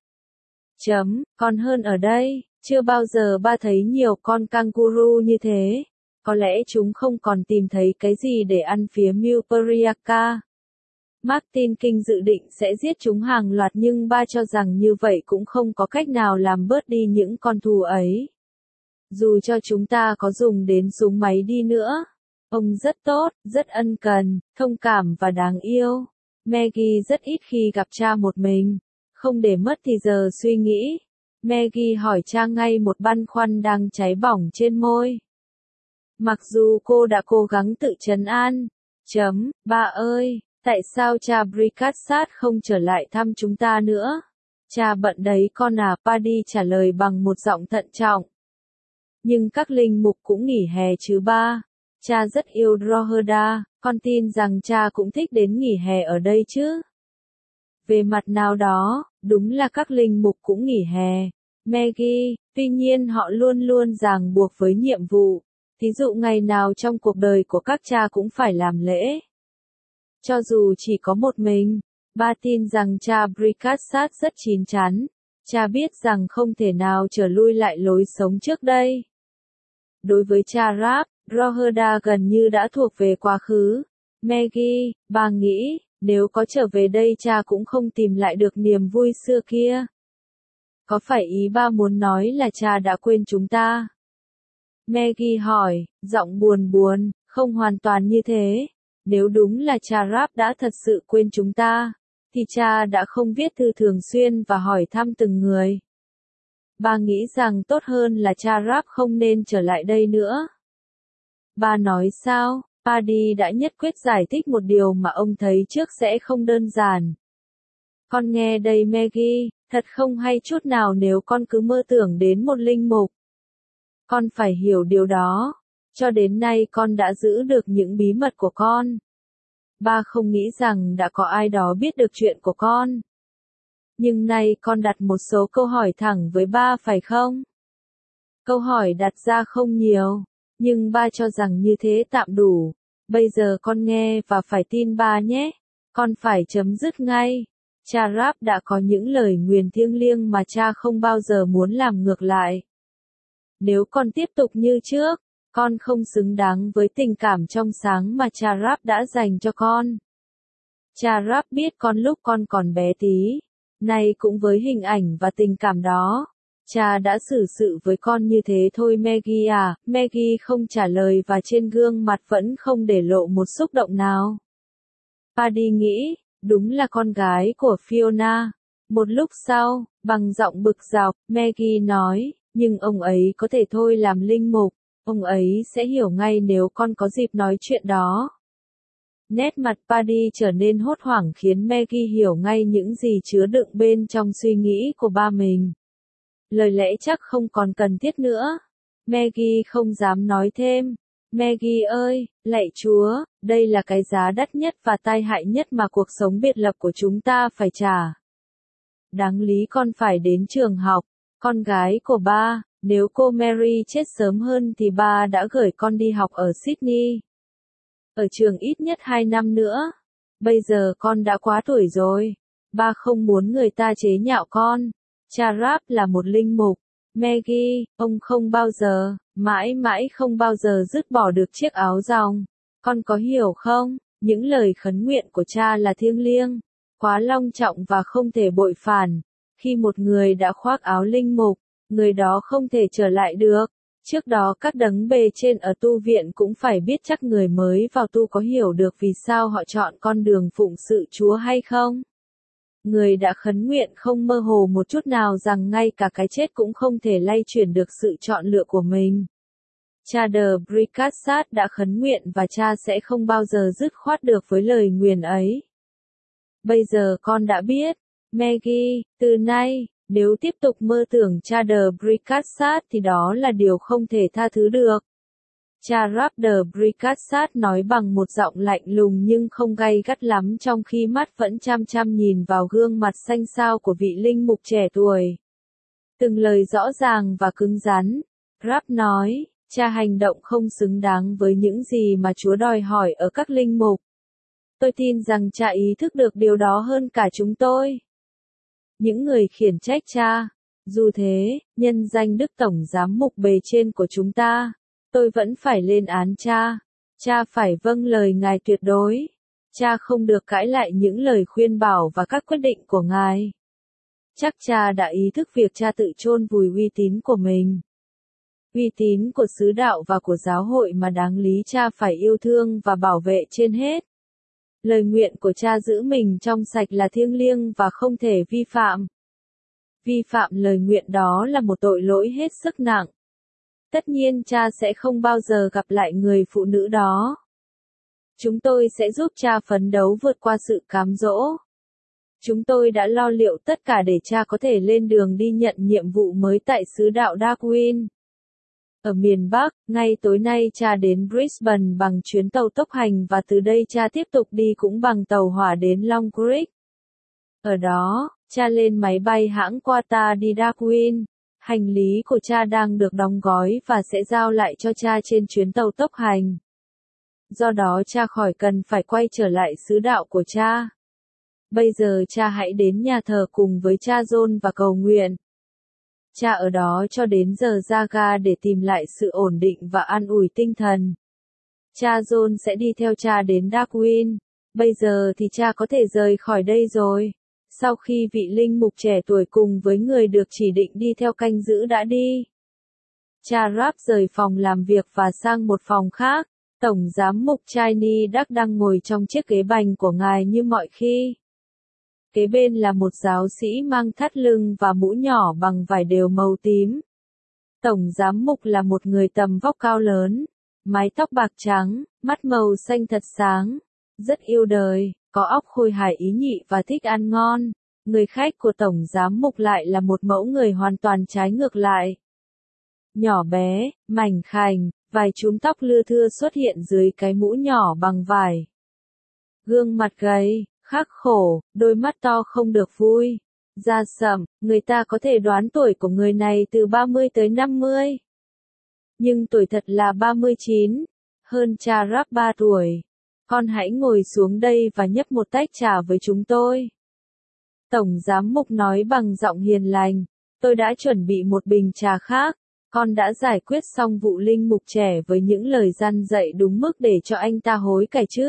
Còn hơn ở đây, chưa bao giờ ba thấy nhiều con kangaroo như thế. Có lẽ chúng không còn tìm thấy cái gì để ăn phía Milperiaca. Martin King dự định sẽ giết chúng hàng loạt nhưng ba cho rằng như vậy cũng không có cách nào làm bớt đi những con thù ấy. Dù cho chúng ta có dùng đến súng máy đi nữa. Ông rất tốt, rất ân cần, thông cảm và đáng yêu. Maggie rất ít khi gặp cha một mình. Không để mất thì giờ suy nghĩ, Maggie hỏi cha ngay một băn khoăn đang cháy bỏng trên môi. Mặc dù cô đã cố gắng tự trấn an. Ba ơi, tại sao cha Bricassat không trở lại thăm chúng ta nữa? Cha bận đấy con à, Paddy trả lời bằng một giọng thận trọng. Nhưng các linh mục cũng nghỉ hè chứ ba. Cha rất yêu Drogheda, con tin rằng cha cũng thích đến nghỉ hè ở đây chứ. Về mặt nào đó, đúng là các linh mục cũng nghỉ hè, Maggie, tuy nhiên họ luôn luôn ràng buộc với nhiệm vụ. Thí dụ ngày nào trong cuộc đời của các cha cũng phải làm lễ. Cho dù chỉ có một mình, ba tin rằng cha Bricassat rất chín chắn. Cha biết rằng không thể nào trở lui lại lối sống trước đây. Đối với cha Rap, Drogheda gần như đã thuộc về quá khứ. Maggie, bà nghĩ, nếu có trở về đây cha cũng không tìm lại được niềm vui xưa kia. Có phải ý ba muốn nói là cha đã quên chúng ta? Maggie hỏi, giọng buồn buồn, không hoàn toàn như thế. Nếu đúng là cha Rap đã thật sự quên chúng ta, thì cha đã không viết thư thường xuyên và hỏi thăm từng người. Ba nghĩ rằng tốt hơn là cha Rap không nên trở lại đây nữa. Ba nói sao? Paddy đã nhất quyết giải thích một điều mà ông thấy trước sẽ không đơn giản. Con nghe đây Maggie, thật không hay chút nào nếu con cứ mơ tưởng đến một linh mục. Con phải hiểu điều đó. Cho đến nay con đã giữ được những bí mật của con. Ba không nghĩ rằng đã có ai đó biết được chuyện của con. Nhưng nay con đặt một số câu hỏi thẳng với ba phải không? Câu hỏi đặt ra không nhiều, nhưng ba cho rằng như thế tạm đủ. Bây giờ con nghe và phải tin ba nhé. Con phải chấm dứt ngay. Cha Rap đã có những lời nguyền thiêng liêng mà cha không bao giờ muốn làm ngược lại. Nếu con tiếp tục như trước, con không xứng đáng với tình cảm trong sáng mà cha Rap đã dành cho con. Cha Rap biết con lúc con còn bé tí. Nay cũng với hình ảnh và tình cảm đó. Cha đã xử sự với con như thế thôi Maggie à. Maggie không trả lời và trên gương mặt vẫn không để lộ một xúc động nào. Paddy nghĩ, đúng là con gái của Fiona. Một lúc sau, bằng giọng bực dọc, Maggie nói, nhưng ông ấy có thể thôi làm linh mục. Ông ấy sẽ hiểu ngay nếu con có dịp nói chuyện đó. Nét mặt Paddy trở nên hốt hoảng khiến Maggie hiểu ngay những gì chứa đựng bên trong suy nghĩ của ba mình. Lời lẽ chắc không còn cần thiết nữa. Maggie không dám nói thêm. Maggie ơi, lạy Chúa, đây là cái giá đắt nhất và tai hại nhất mà cuộc sống biệt lập của chúng ta phải trả. Đáng lý con phải đến trường học, con gái của ba, nếu cô Mary chết sớm hơn thì ba đã gửi con đi học ở Sydney. Ở trường ít nhất 2 năm nữa. Bây giờ con đã quá tuổi rồi. Ba không muốn người ta chế nhạo con. Cha Rap là một linh mục. Maggie, ông không bao giờ, mãi mãi không bao giờ dứt bỏ được chiếc áo ròng. Con có hiểu không? Những lời khấn nguyện của cha là thiêng liêng, quá long trọng và không thể bội phản. Khi một người đã khoác áo linh mục, người đó không thể trở lại được. Trước đó các đấng bề trên ở tu viện cũng phải biết chắc người mới vào tu có hiểu được vì sao họ chọn con đường phụng sự Chúa hay không. Người đã khấn nguyện không mơ hồ một chút nào rằng ngay cả cái chết cũng không thể lay chuyển được sự chọn lựa của mình. Cha de Bricassat đã khấn nguyện và cha sẽ không bao giờ dứt khoát được với lời nguyền ấy. Bây giờ con đã biết, Maggie, từ nay, nếu tiếp tục mơ tưởng cha de Bricassat thì đó là điều không thể tha thứ được. Cha Rap de Bricassat nói bằng một giọng lạnh lùng nhưng không gay gắt lắm trong khi mắt vẫn chăm chăm nhìn vào gương mặt xanh xao của vị linh mục trẻ tuổi. Từng lời rõ ràng và cứng rắn, Rap nói, cha hành động không xứng đáng với những gì mà Chúa đòi hỏi ở các linh mục. Tôi tin rằng cha ý thức được điều đó hơn cả chúng tôi. Những người khiển trách cha. Dù thế, nhân danh Đức Tổng Giám mục bề trên của chúng ta, tôi vẫn phải lên án cha. Cha phải vâng lời Ngài tuyệt đối. Cha không được cãi lại những lời khuyên bảo và các quyết định của Ngài. Chắc cha đã ý thức việc cha tự chôn vùi uy tín của mình. Uy tín của sứ đạo và của giáo hội mà đáng lý cha phải yêu thương và bảo vệ trên hết. Lời nguyện của cha giữ mình trong sạch là thiêng liêng và không thể vi phạm. Vi phạm lời nguyện đó là một tội lỗi hết sức nặng. Tất nhiên cha sẽ không bao giờ gặp lại người phụ nữ đó. Chúng tôi sẽ giúp cha phấn đấu vượt qua sự cám dỗ. Chúng tôi đã lo liệu tất cả để cha có thể lên đường đi nhận nhiệm vụ mới tại xứ đạo Darwin. Ở miền Bắc, ngay tối nay cha đến Brisbane bằng chuyến tàu tốc hành và từ đây cha tiếp tục đi cũng bằng tàu hỏa đến Long Creek. Ở đó, cha lên máy bay hãng Qatar đi Darwin. Hành lý của cha đang được đóng gói và sẽ giao lại cho cha trên chuyến tàu tốc hành. Do đó cha khỏi cần phải quay trở lại xứ đạo của cha. Bây giờ cha hãy đến nhà thờ cùng với cha John và cầu nguyện. Cha ở đó cho đến giờ ra ga để tìm lại sự ổn định và an ủi tinh thần. Cha John sẽ đi theo cha đến Darwin. Bây giờ thì cha có thể rời khỏi đây rồi. Sau khi vị linh mục trẻ tuổi cùng với người được chỉ định đi theo canh giữ đã đi. Cha Rap rời phòng làm việc và sang một phòng khác. Tổng giám mục Chinny Duck đang ngồi trong chiếc ghế bành của ngài như mọi khi. Kế bên là một giáo sĩ mang thắt lưng và mũ nhỏ bằng vải đều màu tím. Tổng giám mục là một người tầm vóc cao lớn, mái tóc bạc trắng, mắt màu xanh thật sáng, rất yêu đời, có óc khôi hài ý nhị và thích ăn ngon. Người khách của tổng giám mục lại là một mẫu người hoàn toàn trái ngược lại. Nhỏ bé, mảnh khảnh, vài chúm tóc lưa thưa xuất hiện dưới cái mũ nhỏ bằng vải. Gương mặt gầy, khắc khổ, đôi mắt to không được vui. Da sậm, người ta có thể đoán tuổi của người này từ 30 tới 50. Nhưng tuổi thật là 39, hơn cha Rap 3 tuổi. Con hãy ngồi xuống đây và nhấp một tách trà với chúng tôi. Tổng giám mục nói bằng giọng hiền lành, tôi đã chuẩn bị một bình trà khác. Con đã giải quyết xong vụ linh mục trẻ với những lời răn dạy đúng mức để cho anh ta hối cải chứ?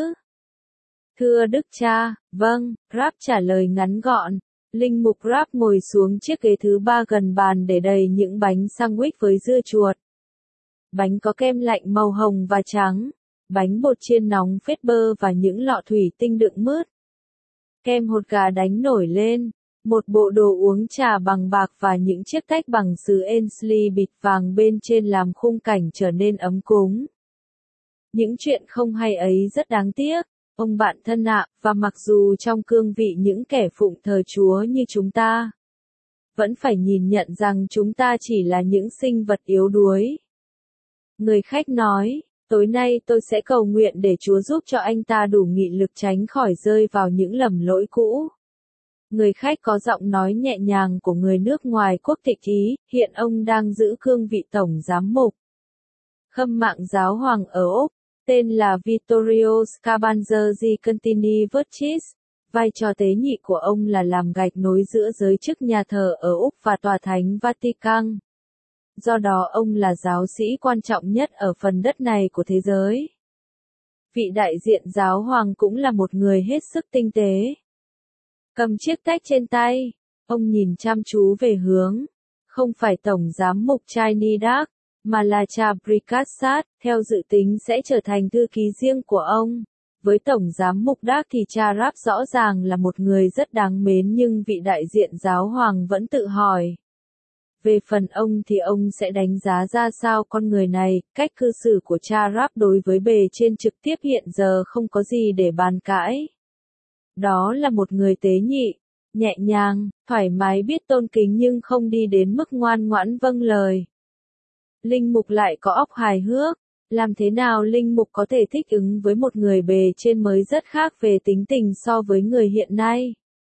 Thưa Đức cha, vâng, Rap trả lời ngắn gọn. Linh mục Rap ngồi xuống chiếc ghế thứ 3 gần bàn để đầy những bánh sandwich với dưa chuột. Bánh có kem lạnh màu hồng và trắng, bánh bột chiên nóng phết bơ và những lọ thủy tinh đựng mứt. Kem hột gà đánh nổi lên, một bộ đồ uống trà bằng bạc và những chiếc tách bằng sứ Ainsley bịt vàng bên trên làm khung cảnh trở nên ấm cúng. Những chuyện không hay ấy rất đáng tiếc, ông bạn thân ạ, và mặc dù trong cương vị những kẻ phụng thờ Chúa như chúng ta, vẫn phải nhìn nhận rằng chúng ta chỉ là những sinh vật yếu đuối. Người khách nói, tối nay tôi sẽ cầu nguyện để Chúa giúp cho anh ta đủ nghị lực tránh khỏi rơi vào những lầm lỗi cũ. Người khách có giọng nói nhẹ nhàng của người nước ngoài quốc tịch Ý, hiện ông đang giữ cương vị tổng giám mục. Khâm mạng giáo hoàng ở Úc, tên là Vittorio Scabanzer di Contini Vercis. Vai trò tế nhị của ông là làm gạch nối giữa giới chức nhà thờ ở Úc và Tòa Thánh Vatican. Do đó ông là giáo sĩ quan trọng nhất ở phần đất này của thế giới. Vị đại diện giáo hoàng cũng là một người hết sức tinh tế. Cầm chiếc tách trên tay, ông nhìn chăm chú về hướng, không phải Tổng giám mục Chini Dark, mà là cha Bricassat, theo dự tính sẽ trở thành thư ký riêng của ông. Với Tổng giám mục Dark thì cha Rap rõ ràng là một người rất đáng mến, nhưng vị đại diện giáo hoàng vẫn tự hỏi. Về phần ông thì ông sẽ đánh giá ra sao con người này, cách cư xử của cha Rap đối với bề trên trực tiếp hiện giờ không có gì để bàn cãi. Đó là một người tế nhị, nhẹ nhàng, thoải mái, biết tôn kính nhưng không đi đến mức ngoan ngoãn vâng lời. Linh mục lại có óc hài hước, làm thế nào linh mục có thể thích ứng với một người bề trên mới rất khác về tính tình so với người hiện nay.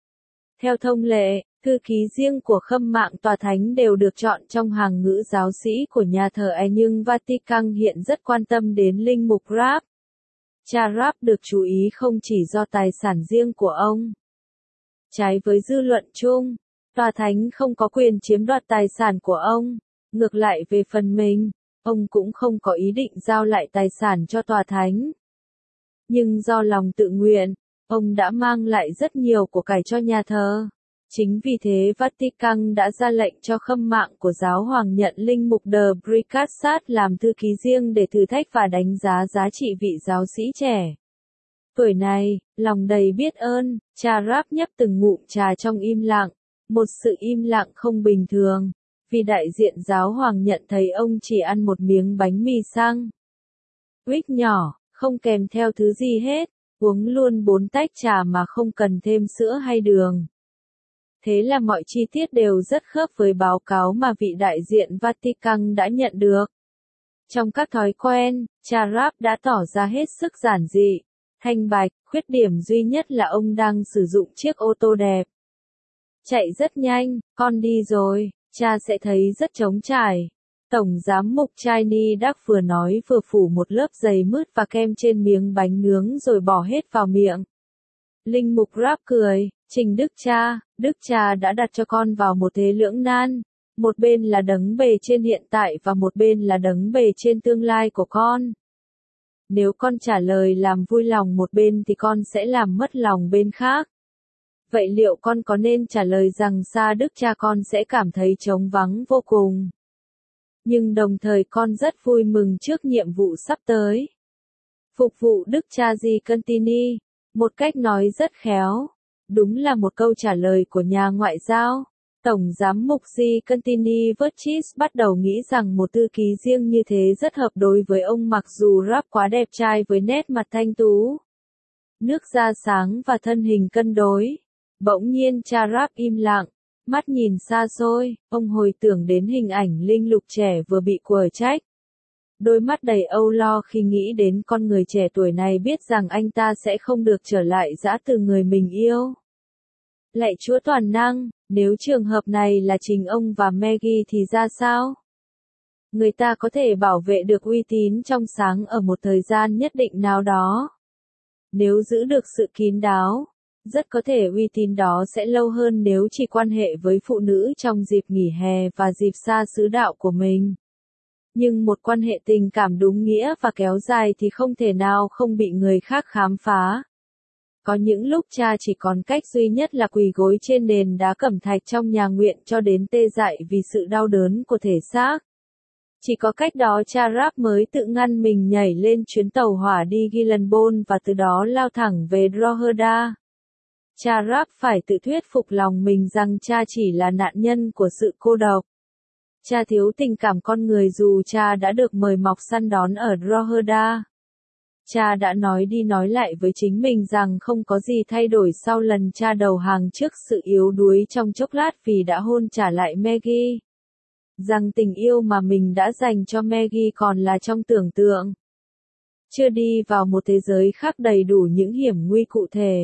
Theo thông lệ, thư ký riêng của khâm mạng tòa thánh đều được chọn trong hàng ngũ giáo sĩ của nhà thờ nhưng Vatican hiện rất quan tâm đến linh mục Rap. Cha Rap được chú ý không chỉ do tài sản riêng của ông. Trái với dư luận chung, tòa thánh không có quyền chiếm đoạt tài sản của ông. Ngược lại về phần mình, ông cũng không có ý định giao lại tài sản cho tòa thánh. Nhưng do lòng tự nguyện, ông đã mang lại rất nhiều của cải cho nhà thờ. Chính vì thế Vatican đã ra lệnh cho khâm mạng của giáo hoàng nhận linh mục De Bricassat làm thư ký riêng để thử thách và đánh giá giá trị vị giáo sĩ trẻ. Tuổi này, lòng đầy biết ơn, cha Rap nhấp từng ngụm trà trong im lặng, một sự im lặng không bình thường, vì đại diện giáo hoàng nhận thấy ông chỉ ăn một miếng bánh mì xăng Wick nhỏ, không kèm theo thứ gì hết, uống luôn 4 tách trà mà không cần thêm sữa hay đường. Thế là mọi chi tiết đều rất khớp với báo cáo mà vị đại diện Vatican đã nhận được. Trong các thói quen, cha Rap đã tỏ ra hết sức giản dị, thanh bạch, khuyết điểm duy nhất là ông đang sử dụng chiếc ô tô đẹp. Chạy rất nhanh, con đi rồi, cha sẽ thấy rất trống trải. Tổng giám mục Chini Dark vừa nói vừa phủ một lớp giày mứt và kem trên miếng bánh nướng rồi bỏ hết vào miệng. Linh mục Rap cười, Trình Đức cha đã đặt cho con vào một thế lưỡng nan. Một bên là đấng bề trên hiện tại và một bên là đấng bề trên tương lai của con. Nếu con trả lời làm vui lòng một bên thì con sẽ làm mất lòng bên khác. Vậy liệu con có nên trả lời rằng xa Đức cha con sẽ cảm thấy trống vắng vô cùng? Nhưng đồng thời con rất vui mừng trước nhiệm vụ sắp tới. Phục vụ Đức cha Di Contini, một cách nói rất khéo. Đúng là một câu trả lời của nhà ngoại giao. Tổng giám mục Di Contini Vercis bắt đầu nghĩ rằng một thư ký riêng như thế rất hợp đối với ông, mặc dù Rap quá đẹp trai với nét mặt thanh tú, nước da sáng và thân hình cân đối. Bỗng nhiên cha Rap im lặng, mắt nhìn xa xôi, ông hồi tưởng đến hình ảnh linh lục trẻ vừa bị quở trách. Đôi mắt đầy âu lo khi nghĩ đến con người trẻ tuổi này biết rằng anh ta sẽ không được trở lại dã từ người mình yêu. Lạy Chúa toàn năng, nếu trường hợp này là chính ông và Maggie thì ra sao? Người ta có thể bảo vệ được uy tín trong sáng ở một thời gian nhất định nào đó. Nếu giữ được sự kín đáo, rất có thể uy tín đó sẽ lâu hơn nếu chỉ quan hệ với phụ nữ trong dịp nghỉ hè và dịp xa xứ đạo của mình. Nhưng một quan hệ tình cảm đúng nghĩa và kéo dài thì không thể nào không bị người khác khám phá. Có những lúc cha chỉ còn cách duy nhất là quỳ gối trên nền đá cẩm thạch trong nhà nguyện cho đến tê dại vì sự đau đớn của thể xác. Chỉ có cách đó cha Rap mới tự ngăn mình nhảy lên chuyến tàu hỏa đi Gillenbourne và từ đó lao thẳng về Drogheda. Cha Rap phải tự thuyết phục lòng mình rằng cha chỉ là nạn nhân của sự cô độc. Cha thiếu tình cảm con người dù cha đã được mời mọc săn đón ở Drogheda. Cha đã nói đi nói lại với chính mình rằng không có gì thay đổi sau lần cha đầu hàng trước sự yếu đuối trong chốc lát vì đã hôn trả lại Maggie. Rằng tình yêu mà mình đã dành cho Maggie còn là trong tưởng tượng. Chưa đi vào một thế giới khác đầy đủ những hiểm nguy cụ thể.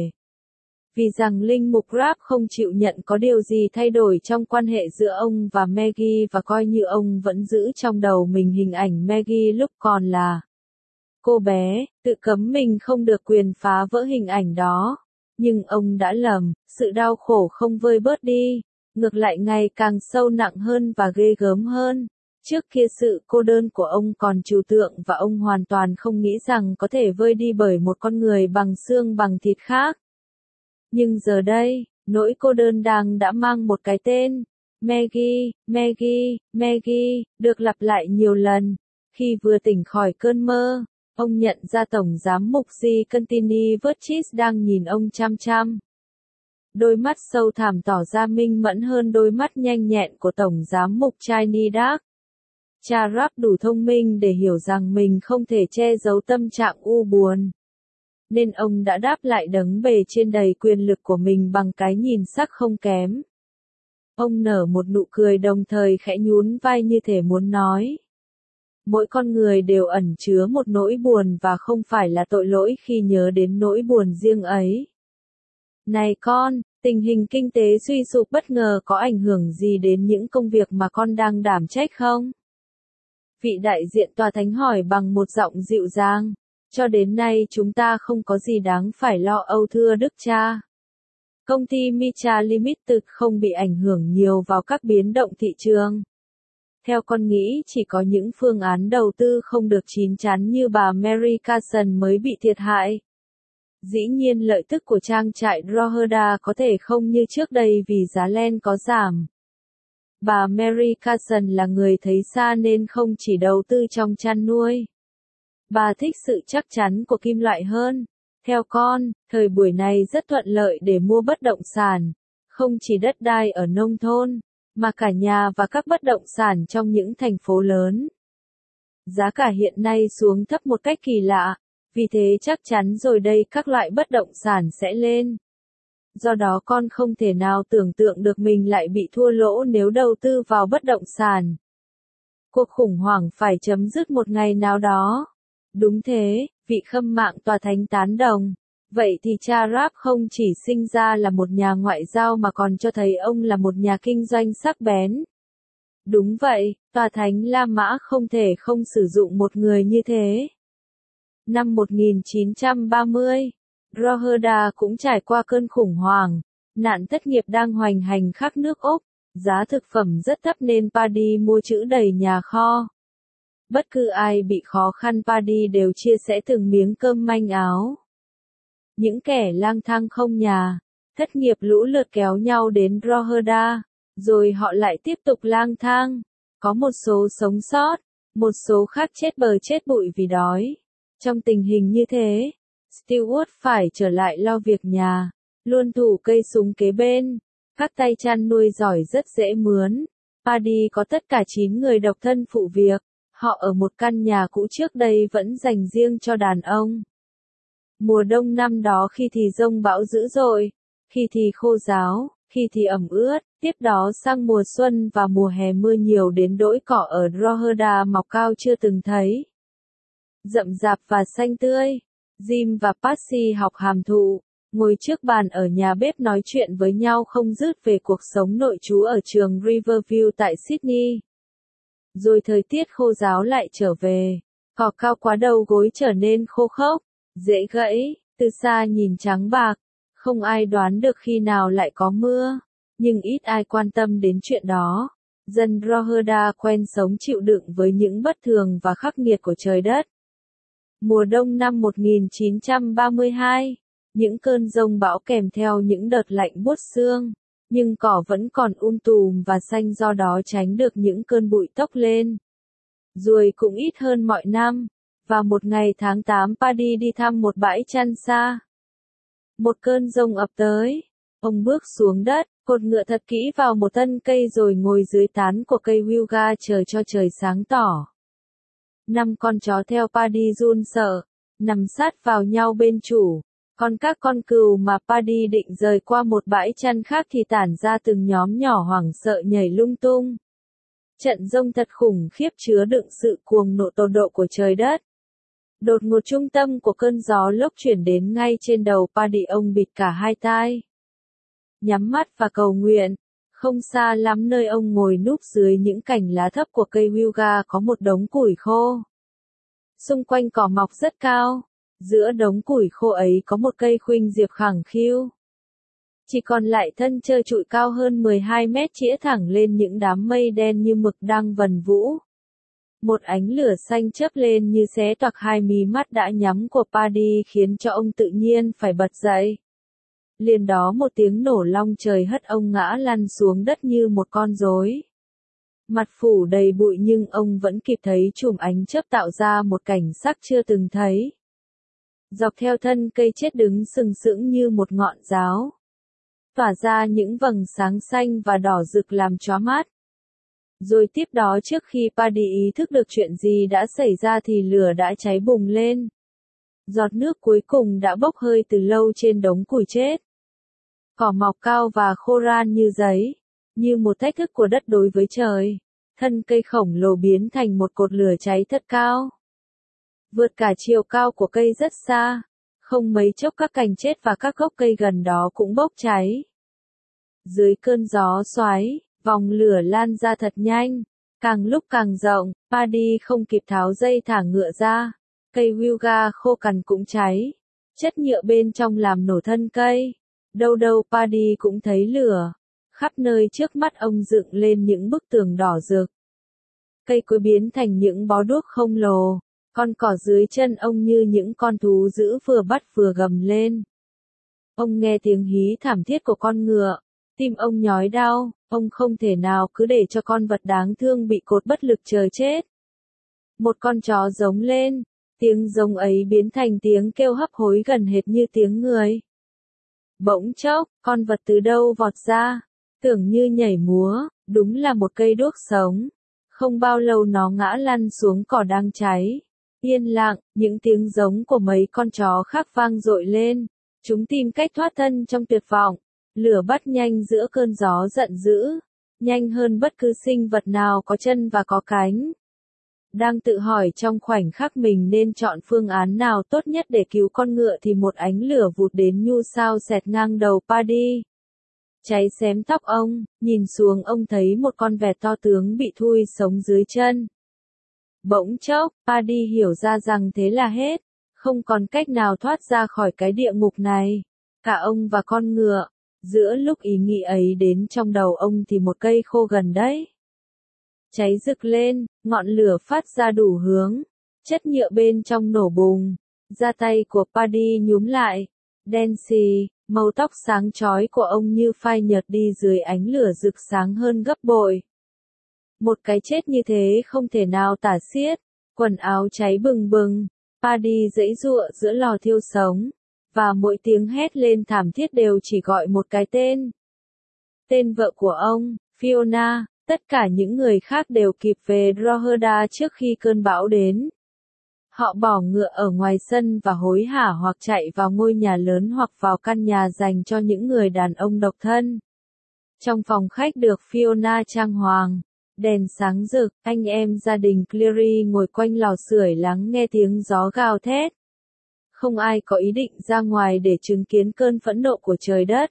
Vì rằng linh mục Rap không chịu nhận có điều gì thay đổi trong quan hệ giữa ông và Maggie và coi như ông vẫn giữ trong đầu mình hình ảnh Maggie lúc còn là Cô bé, tự cấm mình không được quyền phá vỡ hình ảnh đó. Nhưng ông đã lầm, sự đau khổ không vơi bớt đi, ngược lại ngày càng sâu nặng hơn và ghê gớm hơn. Trước kia sự cô đơn của ông còn trừu tượng và ông hoàn toàn không nghĩ rằng có thể vơi đi bởi một con người bằng xương bằng thịt khác. Nhưng giờ đây, nỗi cô đơn đã mang một cái tên. Maggie, Maggie, Maggie, được lặp lại nhiều lần. Khi vừa tỉnh khỏi cơn mơ, ông nhận ra Tổng Giám mục G. Contini Vertis đang nhìn ông chăm chăm. Đôi mắt sâu thẳm tỏ ra minh mẫn hơn đôi mắt nhanh nhẹn của Tổng Giám mục Chiny Dark. Cha Rap đủ thông minh để hiểu rằng mình không thể che giấu tâm trạng u buồn. Nên ông đã đáp lại đấng bề trên đầy quyền lực của mình bằng cái nhìn sắc không kém. Ông nở một nụ cười đồng thời khẽ nhún vai như thể muốn nói. Mỗi con người đều ẩn chứa một nỗi buồn và không phải là tội lỗi khi nhớ đến nỗi buồn riêng ấy. Này con, tình hình kinh tế suy sụp bất ngờ có ảnh hưởng gì đến những công việc mà con đang đảm trách không? Vị đại diện tòa thánh hỏi bằng một giọng dịu dàng. Cho đến nay chúng ta không có gì đáng phải lo âu thưa Đức Cha. Công ty Micha Limited không bị ảnh hưởng nhiều vào các biến động thị trường. Theo con nghĩ chỉ có những phương án đầu tư không được chín chắn như bà Mary Carson mới bị thiệt hại. Dĩ nhiên lợi tức của trang trại Drogheda có thể không như trước đây vì giá len có giảm. Bà Mary Carson là người thấy xa nên không chỉ đầu tư trong chăn nuôi. Bà thích sự chắc chắn của kim loại hơn. Theo con, thời buổi này rất thuận lợi để mua bất động sản, không chỉ đất đai ở nông thôn, mà cả nhà và các bất động sản trong những thành phố lớn. Giá cả hiện nay xuống thấp một cách kỳ lạ, vì thế chắc chắn rồi đây các loại bất động sản sẽ lên. Do đó con không thể nào tưởng tượng được mình lại bị thua lỗ nếu đầu tư vào bất động sản. Cuộc khủng hoảng phải chấm dứt một ngày nào đó. Đúng thế, vị khâm mạng tòa thánh tán đồng. Vậy thì cha Rap không chỉ sinh ra là một nhà ngoại giao mà còn cho thấy ông là một nhà kinh doanh sắc bén. Đúng vậy, tòa thánh La Mã không thể không sử dụng một người như thế. Năm 1930, Drogheda cũng trải qua cơn khủng hoảng. Nạn thất nghiệp đang hoành hành khắp nước Úc. Giá thực phẩm rất thấp nên Paddy mua trữ đầy nhà kho. Bất cứ ai bị khó khăn Paddy đều chia sẻ từng miếng cơm manh áo. Những kẻ lang thang không nhà, thất nghiệp lũ lượt kéo nhau đến Drogheda, rồi họ lại tiếp tục lang thang. Có một số sống sót, một số khác chết bờ chết bụi vì đói. Trong tình hình như thế, Stewart phải trở lại lo việc nhà, luôn thủ cây súng kế bên. Các tay chăn nuôi giỏi rất dễ mướn. Paddy có tất cả 9 người độc thân phụ việc. Họ ở một căn nhà cũ trước đây vẫn dành riêng cho đàn ông. Mùa đông năm đó khi thì giông bão dữ dội, khi thì khô ráo, khi thì ẩm ướt, tiếp đó sang mùa xuân và mùa hè mưa nhiều đến đỗi cỏ ở Drogheda mọc cao chưa từng thấy. Rậm rạp và xanh tươi, Jim và Patsy học hàm thụ, ngồi trước bàn ở nhà bếp nói chuyện với nhau không dứt về cuộc sống nội trú ở trường Riverview tại Sydney. Rồi thời tiết khô ráo lại trở về, cỏ cao quá đầu gối trở nên khô khốc, dễ gãy, từ xa nhìn trắng bạc, không ai đoán được khi nào lại có mưa, nhưng ít ai quan tâm đến chuyện đó. Dân Drogheda quen sống chịu đựng với những bất thường và khắc nghiệt của trời đất. Mùa đông năm 1932, những cơn giông bão kèm theo những đợt lạnh buốt xương. Nhưng cỏ vẫn còn tùm và xanh do đó tránh được những cơn bụi tốc lên. Ruồi cũng ít hơn mọi năm, và một ngày tháng 8 Paddy đi thăm một bãi chăn xa. Một cơn giông ập tới, ông bước xuống đất, cột ngựa thật kỹ vào một thân cây rồi ngồi dưới tán của cây Wilga chờ cho trời sáng tỏ. 5 con chó theo Paddy run sợ, nằm sát vào nhau bên chủ. Còn các con cừu mà Paddy định rời qua một bãi chăn khác thì tản ra từng nhóm nhỏ hoảng sợ nhảy lung tung. Trận giông thật khủng khiếp chứa đựng sự cuồng nộ tột độ của trời đất. Đột ngột trung tâm của cơn gió lốc chuyển đến ngay trên đầu Paddy, ông bịt cả hai tai. Nhắm mắt và cầu nguyện. Không xa lắm nơi ông ngồi núp dưới những cành lá thấp của cây Wilga có một đống củi khô. Xung quanh cỏ mọc rất cao. Giữa đống củi khô ấy có một cây khuynh diệp khẳng khiu. Chỉ còn lại thân trơ trụi cao hơn 12 mét chĩa thẳng lên những đám mây đen như mực đang vần vũ. Một ánh lửa xanh chớp lên như xé toạc hai mí mắt đã nhắm của Paddy khiến cho ông tự nhiên phải bật dậy. Liền đó một tiếng nổ long trời hất ông ngã lăn xuống đất như một con rối. Mặt phủ đầy bụi nhưng ông vẫn kịp thấy chùm ánh chớp tạo ra một cảnh sắc chưa từng thấy. Dọc theo thân cây chết đứng sừng sững như một ngọn giáo. Tỏa ra những vầng sáng xanh và đỏ rực làm chóa mắt. Rồi tiếp đó trước khi Paddy ý thức được chuyện gì đã xảy ra thì lửa đã cháy bùng lên. Giọt nước cuối cùng đã bốc hơi từ lâu trên đống củi chết. Cỏ mọc cao và khô ran như giấy, như một thách thức của đất đối với trời. Thân cây khổng lồ biến thành một cột lửa cháy thật cao. Vượt cả chiều cao của cây rất xa, không mấy chốc các cành chết và các gốc cây gần đó cũng bốc cháy. Dưới cơn gió xoáy, vòng lửa lan ra thật nhanh, càng lúc càng rộng, Paddy không kịp tháo dây thả ngựa ra. Cây Wilga khô cằn cũng cháy, chất nhựa bên trong làm nổ thân cây. Đâu đâu Paddy cũng thấy lửa, khắp nơi trước mắt ông dựng lên những bức tường đỏ rực. Cây cối biến thành những bó đuốc khổng lồ, con cỏ dưới chân ông như những con thú dữ vừa bắt vừa gầm lên. Ông nghe tiếng hí thảm thiết của con ngựa, tim ông nhói đau, ông không thể nào cứ để cho con vật đáng thương bị cột bất lực chờ chết. Một con chó giống lên, tiếng giống ấy biến thành tiếng kêu hấp hối gần hệt như tiếng người. Bỗng chốc, con vật từ đâu vọt ra, tưởng như nhảy múa, đúng là một cây đuốc sống. Không bao lâu nó ngã lăn xuống cỏ đang cháy. Yên lặng, những tiếng giống của mấy con chó khác vang dội lên. Chúng tìm cách thoát thân trong tuyệt vọng. Lửa bắt nhanh giữa cơn gió giận dữ. Nhanh hơn bất cứ sinh vật nào có chân và có cánh. Đang tự hỏi trong khoảnh khắc mình nên chọn phương án nào tốt nhất để cứu con ngựa thì một ánh lửa vụt đến nhu sao xẹt ngang đầu Paddy. Cháy xém tóc ông, nhìn xuống ông thấy một con vẹt to tướng bị thui sống dưới chân. Bỗng chốc, Paddy hiểu ra rằng thế là hết, không còn cách nào thoát ra khỏi cái địa ngục này. Cả ông và con ngựa, giữa lúc ý nghĩ ấy đến trong đầu ông thì một cây khô gần đấy. Cháy rực lên, ngọn lửa phát ra đủ hướng, chất nhựa bên trong nổ bùng, da tay của Paddy nhúm lại, đen xì, màu tóc sáng chói của ông như phai nhợt đi dưới ánh lửa rực sáng hơn gấp bội. Một cái chết như thế không thể nào tả xiết, quần áo cháy bừng bừng, Paddy giãy giụa giữa lò thiêu sống, và mỗi tiếng hét lên thảm thiết đều chỉ gọi một cái tên. Tên vợ của ông, Fiona. Tất cả những người khác đều kịp về Drogheda trước khi cơn bão đến. Họ bỏ ngựa ở ngoài sân và hối hả hoặc chạy vào ngôi nhà lớn hoặc vào căn nhà dành cho những người đàn ông độc thân. Trong phòng khách được Fiona trang hoàng, đèn sáng rực, anh em gia đình Cleary ngồi quanh lò sưởi lắng nghe tiếng gió gào thét. Không ai có ý định ra ngoài để chứng kiến cơn phẫn nộ của trời đất.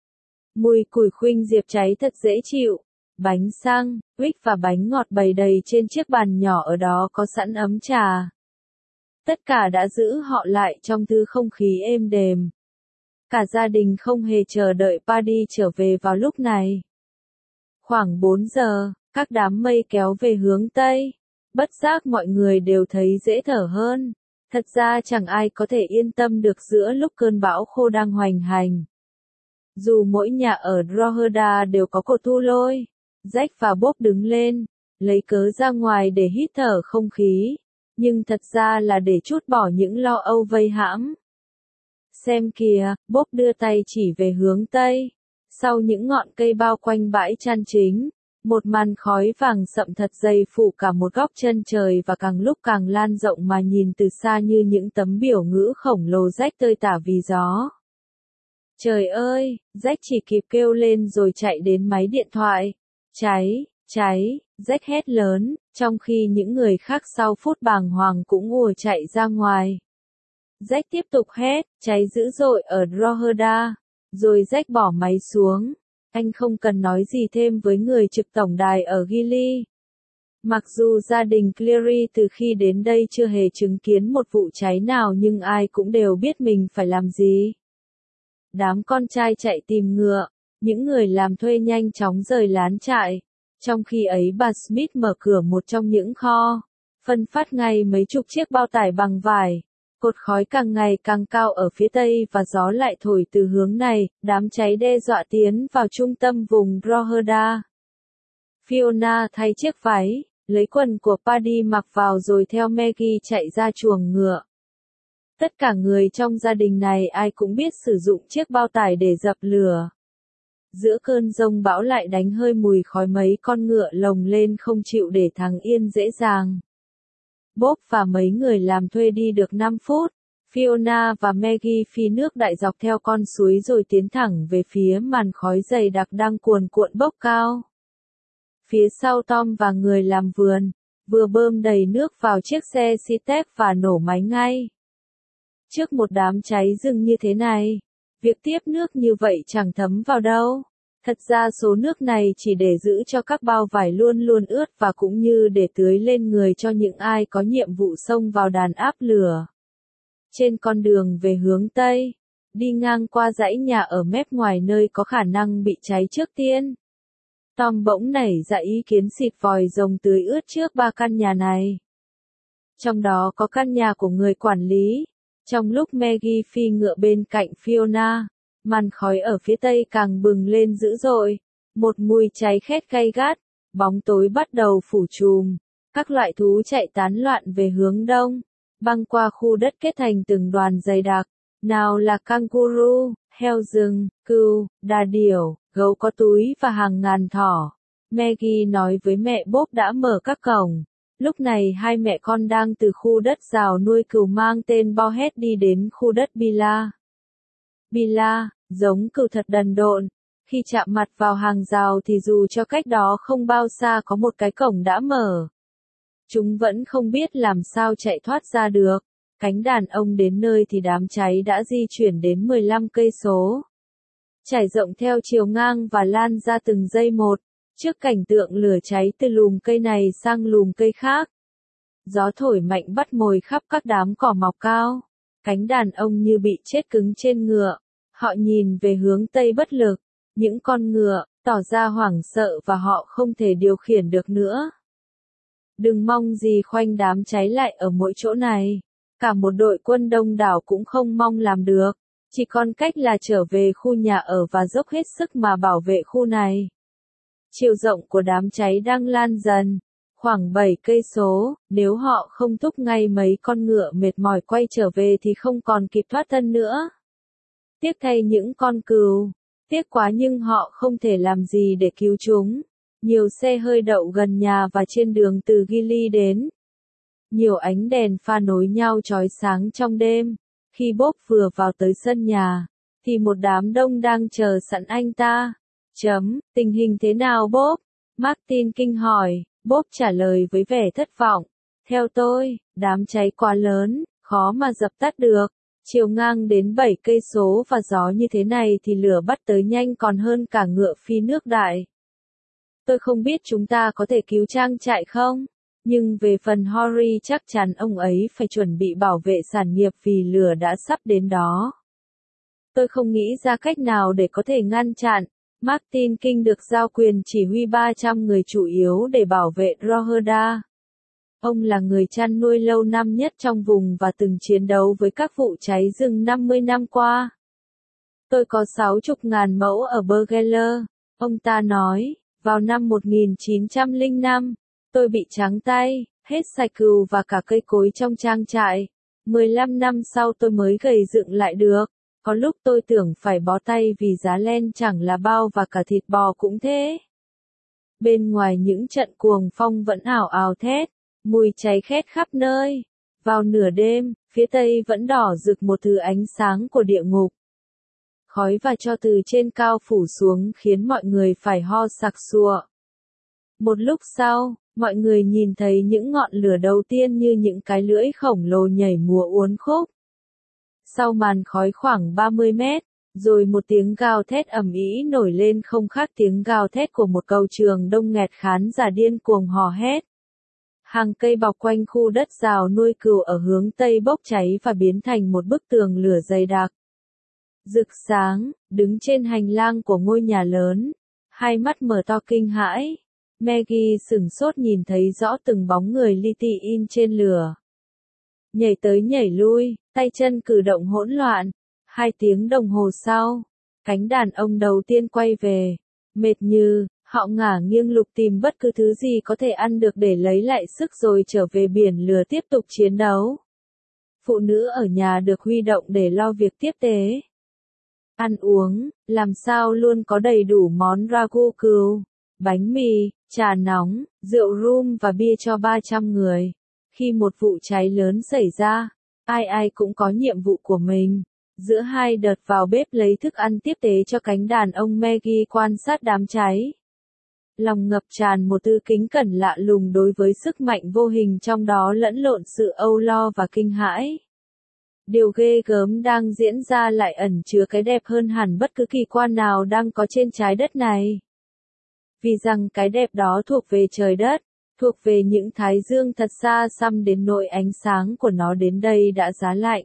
Mùi củi khuynh diệp cháy thật dễ chịu. Bánh xăng, quýt và bánh ngọt bày đầy trên chiếc bàn nhỏ ở đó có sẵn ấm trà. Tất cả đã giữ họ lại trong thứ không khí êm đềm. Cả gia đình không hề chờ đợi Paddy trở về vào lúc này. Khoảng 4 giờ, các đám mây kéo về hướng Tây. Bất giác mọi người đều thấy dễ thở hơn. Thật ra chẳng ai có thể yên tâm được giữa lúc cơn bão khô đang hoành hành. Dù mỗi nhà ở Drogheda đều có cột thu lôi. Jack và Bob đứng lên, lấy cớ ra ngoài để hít thở không khí, nhưng thật ra là để trút bỏ những lo âu vây hãm. Xem kìa, Bob đưa tay chỉ về hướng Tây. Sau những ngọn cây bao quanh bãi chăn chính, một màn khói vàng sậm thật dày phủ cả một góc chân trời và càng lúc càng lan rộng mà nhìn từ xa như những tấm biểu ngữ khổng lồ rách tơi tả vì gió. Trời ơi, Jack chỉ kịp kêu lên rồi chạy đến máy điện thoại. Cháy, cháy, Jack hét lớn, trong khi những người khác sau phút bàng hoàng cũng ùa chạy ra ngoài. Jack tiếp tục hét, cháy dữ dội ở Drogheda. Rồi Jack bỏ máy xuống. Anh không cần nói gì thêm với người trực tổng đài ở Gili. Mặc dù gia đình Cleary từ khi đến đây chưa hề chứng kiến một vụ cháy nào nhưng ai cũng đều biết mình phải làm gì. Đám con trai chạy tìm ngựa, những người làm thuê nhanh chóng rời lán trại. Trong khi ấy bà Smith mở cửa một trong những kho, phân phát ngay mấy chục chiếc bao tải bằng vải. Cột khói càng ngày càng cao ở phía tây và gió lại thổi từ hướng này, đám cháy đe dọa tiến vào trung tâm vùng Drogheda. Fiona thay chiếc váy, lấy quần của Paddy mặc vào rồi theo Maggie chạy ra chuồng ngựa. Tất cả người trong gia đình này ai cũng biết sử dụng chiếc bao tải để dập lửa. Giữa cơn giông bão lại đánh hơi mùi khói mấy con ngựa lồng lên không chịu để thằng yên dễ dàng. Bob và mấy người làm thuê đi được 5 phút, Fiona và Maggie phi nước đại dọc theo con suối rồi tiến thẳng về phía màn khói dày đặc đang cuồn cuộn bốc cao. Phía sau Tom và người làm vườn, vừa bơm đầy nước vào chiếc xe Citec và nổ máy ngay. Trước một đám cháy rừng như thế này, việc tiếp nước như vậy chẳng thấm vào đâu. Thật ra số nước này chỉ để giữ cho các bao vải luôn luôn ướt và cũng như để tưới lên người cho những ai có nhiệm vụ xông vào đàn áp lửa. Trên con đường về hướng Tây, đi ngang qua dãy nhà ở mép ngoài nơi có khả năng bị cháy trước tiên, Tom bỗng nảy ra ý kiến xịt vòi rồng tưới ướt trước 3 căn nhà này. Trong đó có căn nhà của người quản lý. Trong lúc Maggie phi ngựa bên cạnh Fiona, màn khói ở phía tây càng bừng lên dữ dội. Một mùi cháy khét gay gắt, bóng tối bắt đầu phủ trùm. Các loại thú chạy tán loạn về hướng đông, băng qua khu đất kết thành từng đoàn dày đặc. Nào là kangaroo, heo rừng, cừu, đà điểu, gấu có túi và hàng ngàn thỏ. Maggie nói với mẹ Bob đã mở các cổng. Lúc này hai mẹ con đang từ khu đất rào nuôi cừu mang tên Bowhead đi đến khu đất Bila. Bila, giống cừu thật đần độn. Khi chạm mặt vào hàng rào thì dù cho cách đó không bao xa có một cái cổng đã mở, chúng vẫn không biết làm sao chạy thoát ra được. Cánh đàn ông đến nơi thì đám cháy đã di chuyển đến 15 cây số, trải rộng theo chiều ngang và lan ra từng giây một. Trước cảnh tượng lửa cháy từ lùm cây này sang lùm cây khác, gió thổi mạnh bắt mồi khắp các đám cỏ mọc cao. Cánh đàn ông như bị chết cứng trên ngựa. Họ nhìn về hướng Tây bất lực. Những con ngựa, tỏ ra hoảng sợ và họ không thể điều khiển được nữa. Đừng mong gì khoanh đám cháy lại ở mỗi chỗ này. Cả một đội quân đông đảo cũng không mong làm được. Chỉ còn cách là trở về khu nhà ở và dốc hết sức mà bảo vệ khu này. Chiều rộng của đám cháy đang lan dần, khoảng 7 cây số, nếu họ không thúc ngay mấy con ngựa mệt mỏi quay trở về thì không còn kịp thoát thân nữa. Tiếc thay những con cừu, tiếc quá nhưng họ không thể làm gì để cứu chúng. Nhiều xe hơi đậu gần nhà và trên đường từ Gilly đến. Nhiều ánh đèn pha nối nhau chói sáng trong đêm. Khi Bob vừa vào tới sân nhà, thì một đám đông đang chờ sẵn anh ta. Tình hình thế nào Bob? Martin kinh hỏi. Bob trả lời với vẻ thất vọng. Theo tôi, đám cháy quá lớn, khó mà dập tắt được. Chiều ngang đến 7 cây số và gió như thế này thì lửa bắt tới nhanh còn hơn cả ngựa phi nước đại. Tôi không biết chúng ta có thể cứu trang trại không? Nhưng về phần Horry chắc chắn ông ấy phải chuẩn bị bảo vệ sản nghiệp vì lửa đã sắp đến đó. Tôi không nghĩ ra cách nào để có thể ngăn chặn. Martin King được giao quyền chỉ huy 300 người chủ yếu để bảo vệ Drogheda. Ông là người chăn nuôi lâu năm nhất trong vùng và từng chiến đấu với các vụ cháy rừng 50 năm qua. Tôi có 60.000 mẫu ở Burgeller, ông ta nói. Vào năm 1905, tôi bị trắng tay, hết sạch cừu và cả cây cối trong trang trại. 15 năm sau tôi mới gầy dựng lại được. Có lúc tôi tưởng phải bó tay vì giá len chẳng là bao và cả thịt bò cũng thế. Bên ngoài những trận cuồng phong vẫn ào ào thét, mùi cháy khét khắp nơi. Vào nửa đêm, phía tây vẫn đỏ rực một thứ ánh sáng của địa ngục. Khói và tro từ trên cao phủ xuống khiến mọi người phải ho sặc sụa. Một lúc sau, mọi người nhìn thấy những ngọn lửa đầu tiên như những cái lưỡi khổng lồ nhảy múa uốn khúc. Sau màn khói khoảng 30 mét, rồi một tiếng gào thét ầm ĩ nổi lên không khác tiếng gào thét của một cầu trường đông nghẹt khán giả điên cuồng hò hét. Hàng cây bọc quanh khu đất rào nuôi cừu ở hướng Tây bốc cháy và biến thành một bức tường lửa dày đặc. Rực sáng, đứng trên hành lang của ngôi nhà lớn, hai mắt mở to kinh hãi. Maggie sửng sốt nhìn thấy rõ từng bóng người li ti in trên lửa. Nhảy tới nhảy lui, tay chân cử động hỗn loạn. 2 tiếng đồng hồ sau, cánh đàn ông đầu tiên quay về. Mệt như, họ ngả nghiêng lục tìm bất cứ thứ gì có thể ăn được để lấy lại sức rồi trở về biển lửa tiếp tục chiến đấu. Phụ nữ ở nhà được huy động để lo việc tiếp tế. Ăn uống, làm sao luôn có đầy đủ món ragu cừu, bánh mì, trà nóng, rượu rum và bia cho 300 người. Khi một vụ cháy lớn xảy ra, ai cũng có nhiệm vụ của mình. Giữa hai đợt vào bếp lấy thức ăn tiếp tế cho cánh đàn ông, Maggie quan sát đám cháy. Lòng ngập tràn một tư kính cẩn lạ lùng đối với sức mạnh vô hình trong đó lẫn lộn sự âu lo và kinh hãi. Điều ghê gớm đang diễn ra lại ẩn chứa cái đẹp hơn hẳn bất cứ kỳ quan nào đang có trên trái đất này. Vì rằng cái đẹp đó thuộc về trời đất, thuộc về những thái dương thật xa xăm đến nỗi ánh sáng của nó đến đây đã giá lạnh.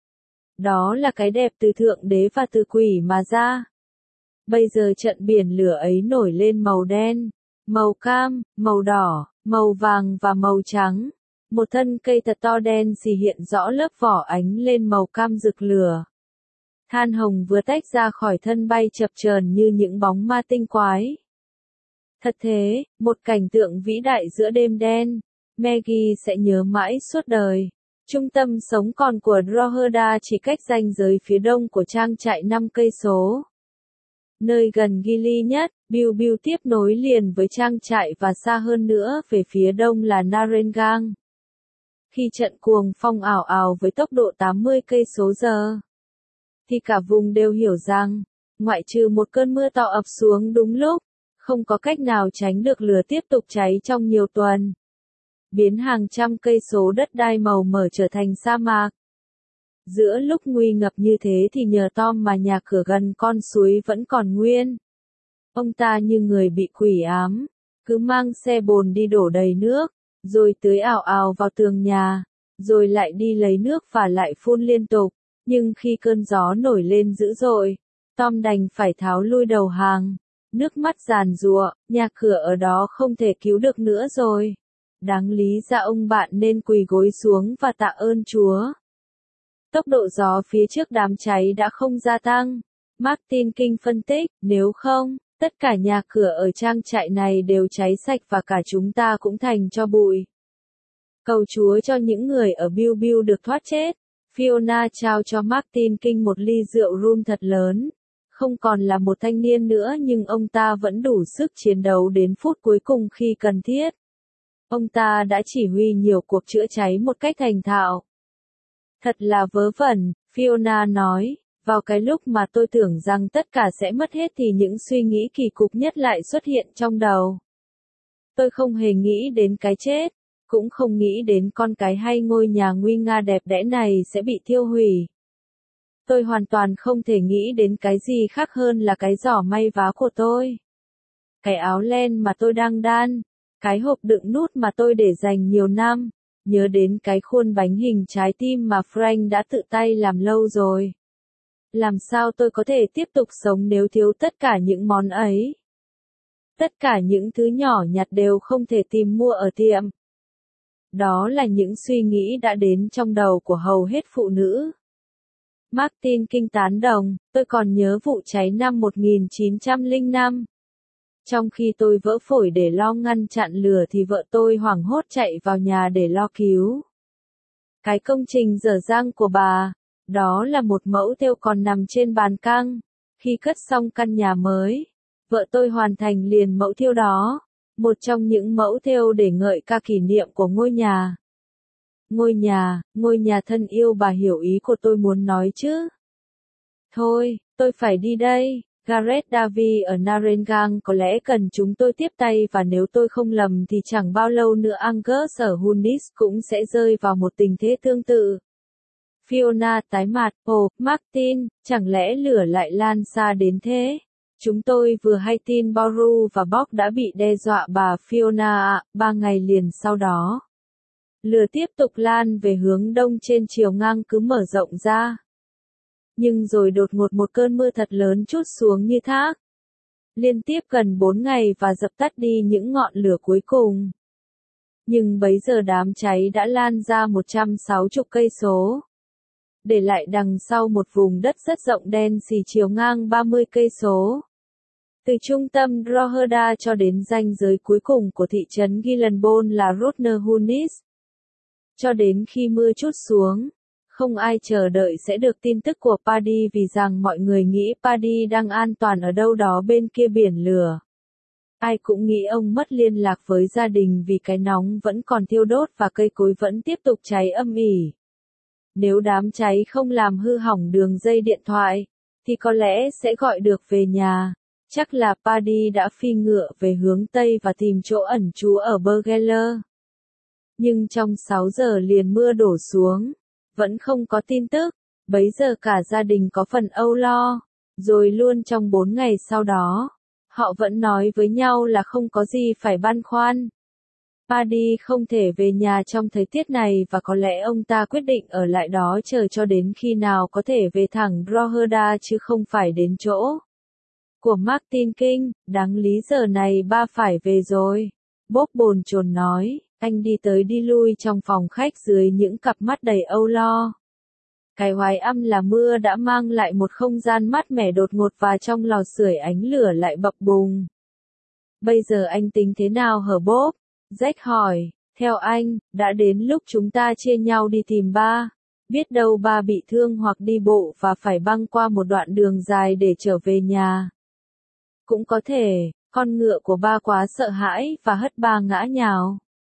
Đó là cái đẹp từ Thượng Đế và từ quỷ mà ra. Bây giờ trận biển lửa ấy nổi lên màu đen, màu cam, màu đỏ, màu vàng và màu trắng. Một thân cây thật to đen xì hiện rõ lớp vỏ ánh lên màu cam rực lửa. Than hồng vừa tách ra khỏi thân bay chập chờn như những bóng ma tinh quái. Thật thế, một cảnh tượng vĩ đại giữa đêm đen, Maggie sẽ nhớ mãi suốt đời. Trung tâm sống còn của Drogheda chỉ cách ranh giới phía đông của trang trại 5 cây số. Nơi gần Gili nhất, Bilbil tiếp nối liền với trang trại và xa hơn nữa về phía đông là Narragansett. Khi trận cuồng phong ảo ảo với tốc độ 80 cây số giờ, thì cả vùng đều hiểu rằng, ngoại trừ một cơn mưa to ập xuống đúng lúc, không có cách nào tránh được lửa tiếp tục cháy trong nhiều tuần. Biến hàng trăm cây số đất đai màu mỡ trở thành sa mạc. Giữa lúc nguy ngập như thế thì nhờ Tom mà nhà cửa gần con suối vẫn còn nguyên. Ông ta như người bị quỷ ám, cứ mang xe bồn đi đổ đầy nước, rồi tưới ào ào vào tường nhà, rồi lại đi lấy nước và lại phun liên tục. Nhưng khi cơn gió nổi lên dữ dội, Tom đành phải tháo lui đầu hàng. Nước mắt giàn giụa, nhà cửa ở đó không thể cứu được nữa rồi. Đáng lý ra ông bạn nên quỳ gối xuống và tạ ơn Chúa. Tốc độ gió phía trước đám cháy đã không gia tăng. Martin King phân tích, nếu không, tất cả nhà cửa ở trang trại này đều cháy sạch và cả chúng ta cũng thành tro bụi. Cầu Chúa cho những người ở Bilbil được thoát chết. Fiona trao cho Martin King một ly rượu rum thật lớn. Không còn là một thanh niên nữa nhưng ông ta vẫn đủ sức chiến đấu đến phút cuối cùng khi cần thiết. Ông ta đã chỉ huy nhiều cuộc chữa cháy một cách thành thạo. Thật là vớ vẩn, Fiona nói, vào cái lúc mà tôi tưởng rằng tất cả sẽ mất hết thì những suy nghĩ kỳ cục nhất lại xuất hiện trong đầu. Tôi không hề nghĩ đến cái chết, cũng không nghĩ đến con cái hay ngôi nhà nguy nga đẹp đẽ này sẽ bị thiêu hủy. Tôi hoàn toàn không thể nghĩ đến cái gì khác hơn là cái giỏ may vá của tôi. Cái áo len mà tôi đang đan, cái hộp đựng nút mà tôi để dành nhiều năm, nhớ đến cái khuôn bánh hình trái tim mà Frank đã tự tay làm lâu rồi. Làm sao tôi có thể tiếp tục sống nếu thiếu tất cả những món ấy? Tất cả những thứ nhỏ nhặt đều không thể tìm mua ở tiệm. Đó là những suy nghĩ đã đến trong đầu của hầu hết phụ nữ. Martin King tán đồng, tôi còn nhớ vụ cháy năm 1905. Trong khi tôi vỡ phổi để lo ngăn chặn lửa thì vợ tôi hoảng hốt chạy vào nhà để lo cứu. Cái công trình dở dang của bà, đó là một mẫu thêu còn nằm trên bàn căng. Khi cất xong căn nhà mới, vợ tôi hoàn thành liền mẫu thêu đó, một trong những mẫu thêu để ngợi ca kỷ niệm của ngôi nhà. Ngôi nhà thân yêu, bà hiểu ý của tôi muốn nói chứ? Thôi, tôi phải đi đây. Gareth Davy ở Narragansett có lẽ cần chúng tôi tiếp tay và nếu tôi không lầm thì chẳng bao lâu nữa Angus ở Hunnis cũng sẽ rơi vào một tình thế tương tự. Fiona tái mặt, ồ, Martin, chẳng lẽ lửa lại lan xa đến thế? Chúng tôi vừa hay tin Boru và Bob đã bị đe dọa bà Fiona ạ, 3 ngày liền sau đó. Lửa tiếp tục lan về hướng đông trên chiều ngang cứ mở rộng ra. Nhưng rồi đột ngột một cơn mưa thật lớn trút xuống như thác. Liên tiếp gần 4 ngày và dập tắt đi những ngọn lửa cuối cùng. Nhưng bấy giờ đám cháy đã lan ra 160 cây số. Để lại đằng sau một vùng đất rất rộng đen xì chiều ngang 30 cây số. Từ trung tâm Drogheda cho đến ranh giới cuối cùng của thị trấn Gillenbourne là Rotherhunis. Cho đến khi mưa trút xuống, không ai chờ đợi sẽ được tin tức của Paddy vì rằng mọi người nghĩ Paddy đang an toàn ở đâu đó bên kia biển lửa. Ai cũng nghĩ ông mất liên lạc với gia đình vì cái nóng vẫn còn thiêu đốt và cây cối vẫn tiếp tục cháy âm ỉ. Nếu đám cháy không làm hư hỏng đường dây điện thoại, thì có lẽ sẽ gọi được về nhà. Chắc là Paddy đã phi ngựa về hướng Tây và tìm chỗ ẩn trú ở Burghley. Nhưng trong 6 giờ liền mưa đổ xuống, vẫn không có tin tức, bấy giờ cả gia đình có phần âu lo, rồi luôn trong 4 ngày sau đó, họ vẫn nói với nhau là không có gì phải băn khoăn. Paddy không thể về nhà trong thời tiết này và có lẽ ông ta quyết định ở lại đó chờ cho đến khi nào có thể về thẳng Drogheda chứ không phải đến chỗ của Martin King. Đáng lý giờ này ba phải về rồi. Bob bồn chồn nói, anh đi tới đi lui trong phòng khách dưới những cặp mắt đầy âu lo. Cái oái âm là mưa đã mang lại một không gian mát mẻ đột ngột và trong lò sưởi ánh lửa lại bập bùng. Bây giờ anh tính thế nào hả Bob? Jack hỏi, theo anh, đã đến lúc chúng ta chia nhau đi tìm ba. Biết đâu ba bị thương hoặc đi bộ và phải băng qua một đoạn đường dài để trở về nhà. Cũng có thể, con ngựa của ba quá sợ hãi và hất ba ngã nhào.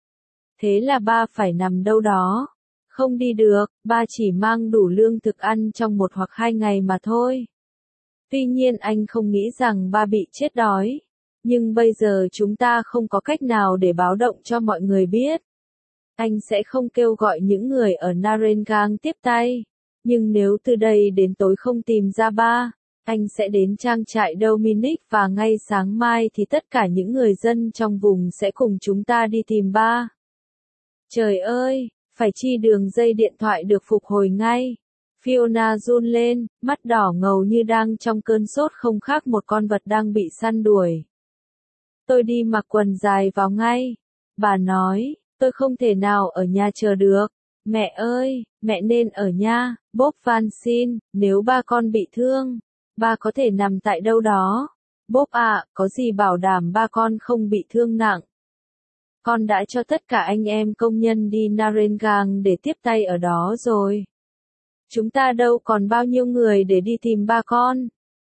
Thế là ba phải nằm đâu đó. Không đi được, ba chỉ mang đủ lương thực ăn trong 1 hoặc 2 ngày mà thôi. Tuy nhiên anh không nghĩ rằng ba bị chết đói. Nhưng bây giờ chúng ta không có cách nào để báo động cho mọi người biết. Anh sẽ không kêu gọi những người ở Narragansett tiếp tay. Nhưng nếu từ đây đến tối không tìm ra ba, anh sẽ đến trang trại Dominic và ngay sáng mai thì tất cả những người dân trong vùng sẽ cùng chúng ta đi tìm ba. Trời ơi, phải chi đường dây điện thoại được phục hồi ngay. Fiona run lên, mắt đỏ ngầu như đang trong cơn sốt không khác một con vật đang bị săn đuổi. Tôi đi mặc quần dài vào ngay. Bà nói, tôi không thể nào ở nhà chờ được. Mẹ ơi, mẹ nên ở nhà. Bob van xin, nếu ba con bị thương, ba có thể nằm tại đâu đó. Bob ạ, có gì bảo đảm ba con không bị thương nặng? Con đã cho tất cả anh em công nhân đi Narragansett để tiếp tay ở đó rồi. Chúng ta đâu còn bao nhiêu người để đi tìm ba con.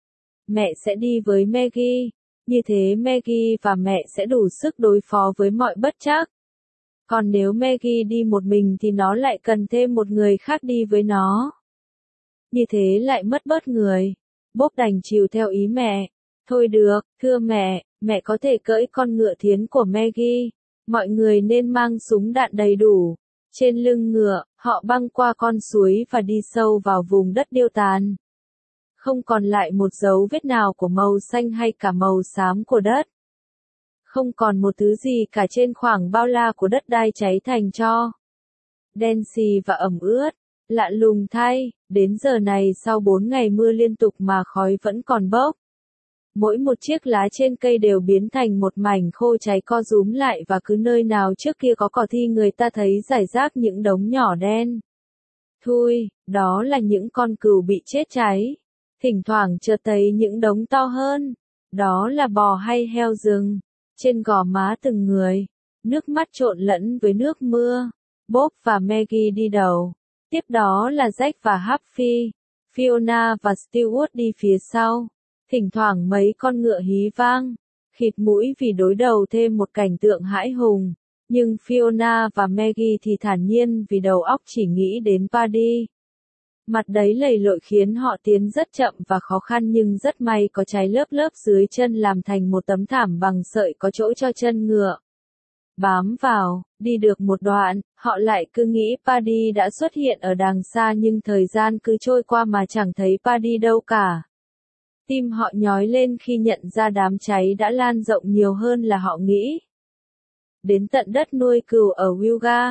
Mẹ sẽ đi với Maggie. Như thế Maggie và mẹ sẽ đủ sức đối phó với mọi bất trắc. Còn nếu Maggie đi một mình thì nó lại cần thêm một người khác đi với nó. Như thế lại mất bớt người. Bob đành chiều theo ý mẹ. Thôi được, thưa mẹ có thể cưỡi con ngựa thiến của Maggie. Mọi người nên mang súng đạn đầy đủ. Trên lưng ngựa, họ băng qua con suối và đi sâu vào vùng đất điêu tàn. Không còn lại một dấu vết nào của màu xanh hay cả màu xám của đất. Không còn một thứ gì cả trên khoảng bao la của đất đai cháy thành tro. Đen xì và ẩm ướt. Lạ lùng thay, đến giờ này sau 4 ngày mưa liên tục mà khói vẫn còn bốc. Mỗi một chiếc lá trên cây đều biến thành một mảnh khô cháy co rúm lại và cứ nơi nào trước kia có cỏ thì người ta thấy rải rác những đống nhỏ đen. Thui, đó là những con cừu bị chết cháy. Thỉnh thoảng chợt thấy những đống to hơn. Đó là bò hay heo rừng. Trên gò má từng người. Nước mắt trộn lẫn với nước mưa. Bob và Maggie đi đầu. Tiếp đó là Jack và Happy. Fiona và Stewart đi phía sau. Thỉnh thoảng mấy con ngựa hí vang. Khịt mũi vì đối đầu thêm một cảnh tượng hãi hùng. Nhưng Fiona và Maggie thì thản nhiên vì đầu óc chỉ nghĩ đến Paddy. Mặt đấy lầy lội khiến họ tiến rất chậm và khó khăn nhưng rất may có cháy lớp lớp dưới chân làm thành một tấm thảm bằng sợi có chỗ cho chân ngựa. Bám vào, đi được một đoạn, họ lại cứ nghĩ Paddy đã xuất hiện ở đằng xa nhưng thời gian cứ trôi qua mà chẳng thấy Paddy đâu cả. Tim họ nhói lên khi nhận ra đám cháy đã lan rộng nhiều hơn là họ nghĩ. Đến tận đất nuôi cừu ở Wilga,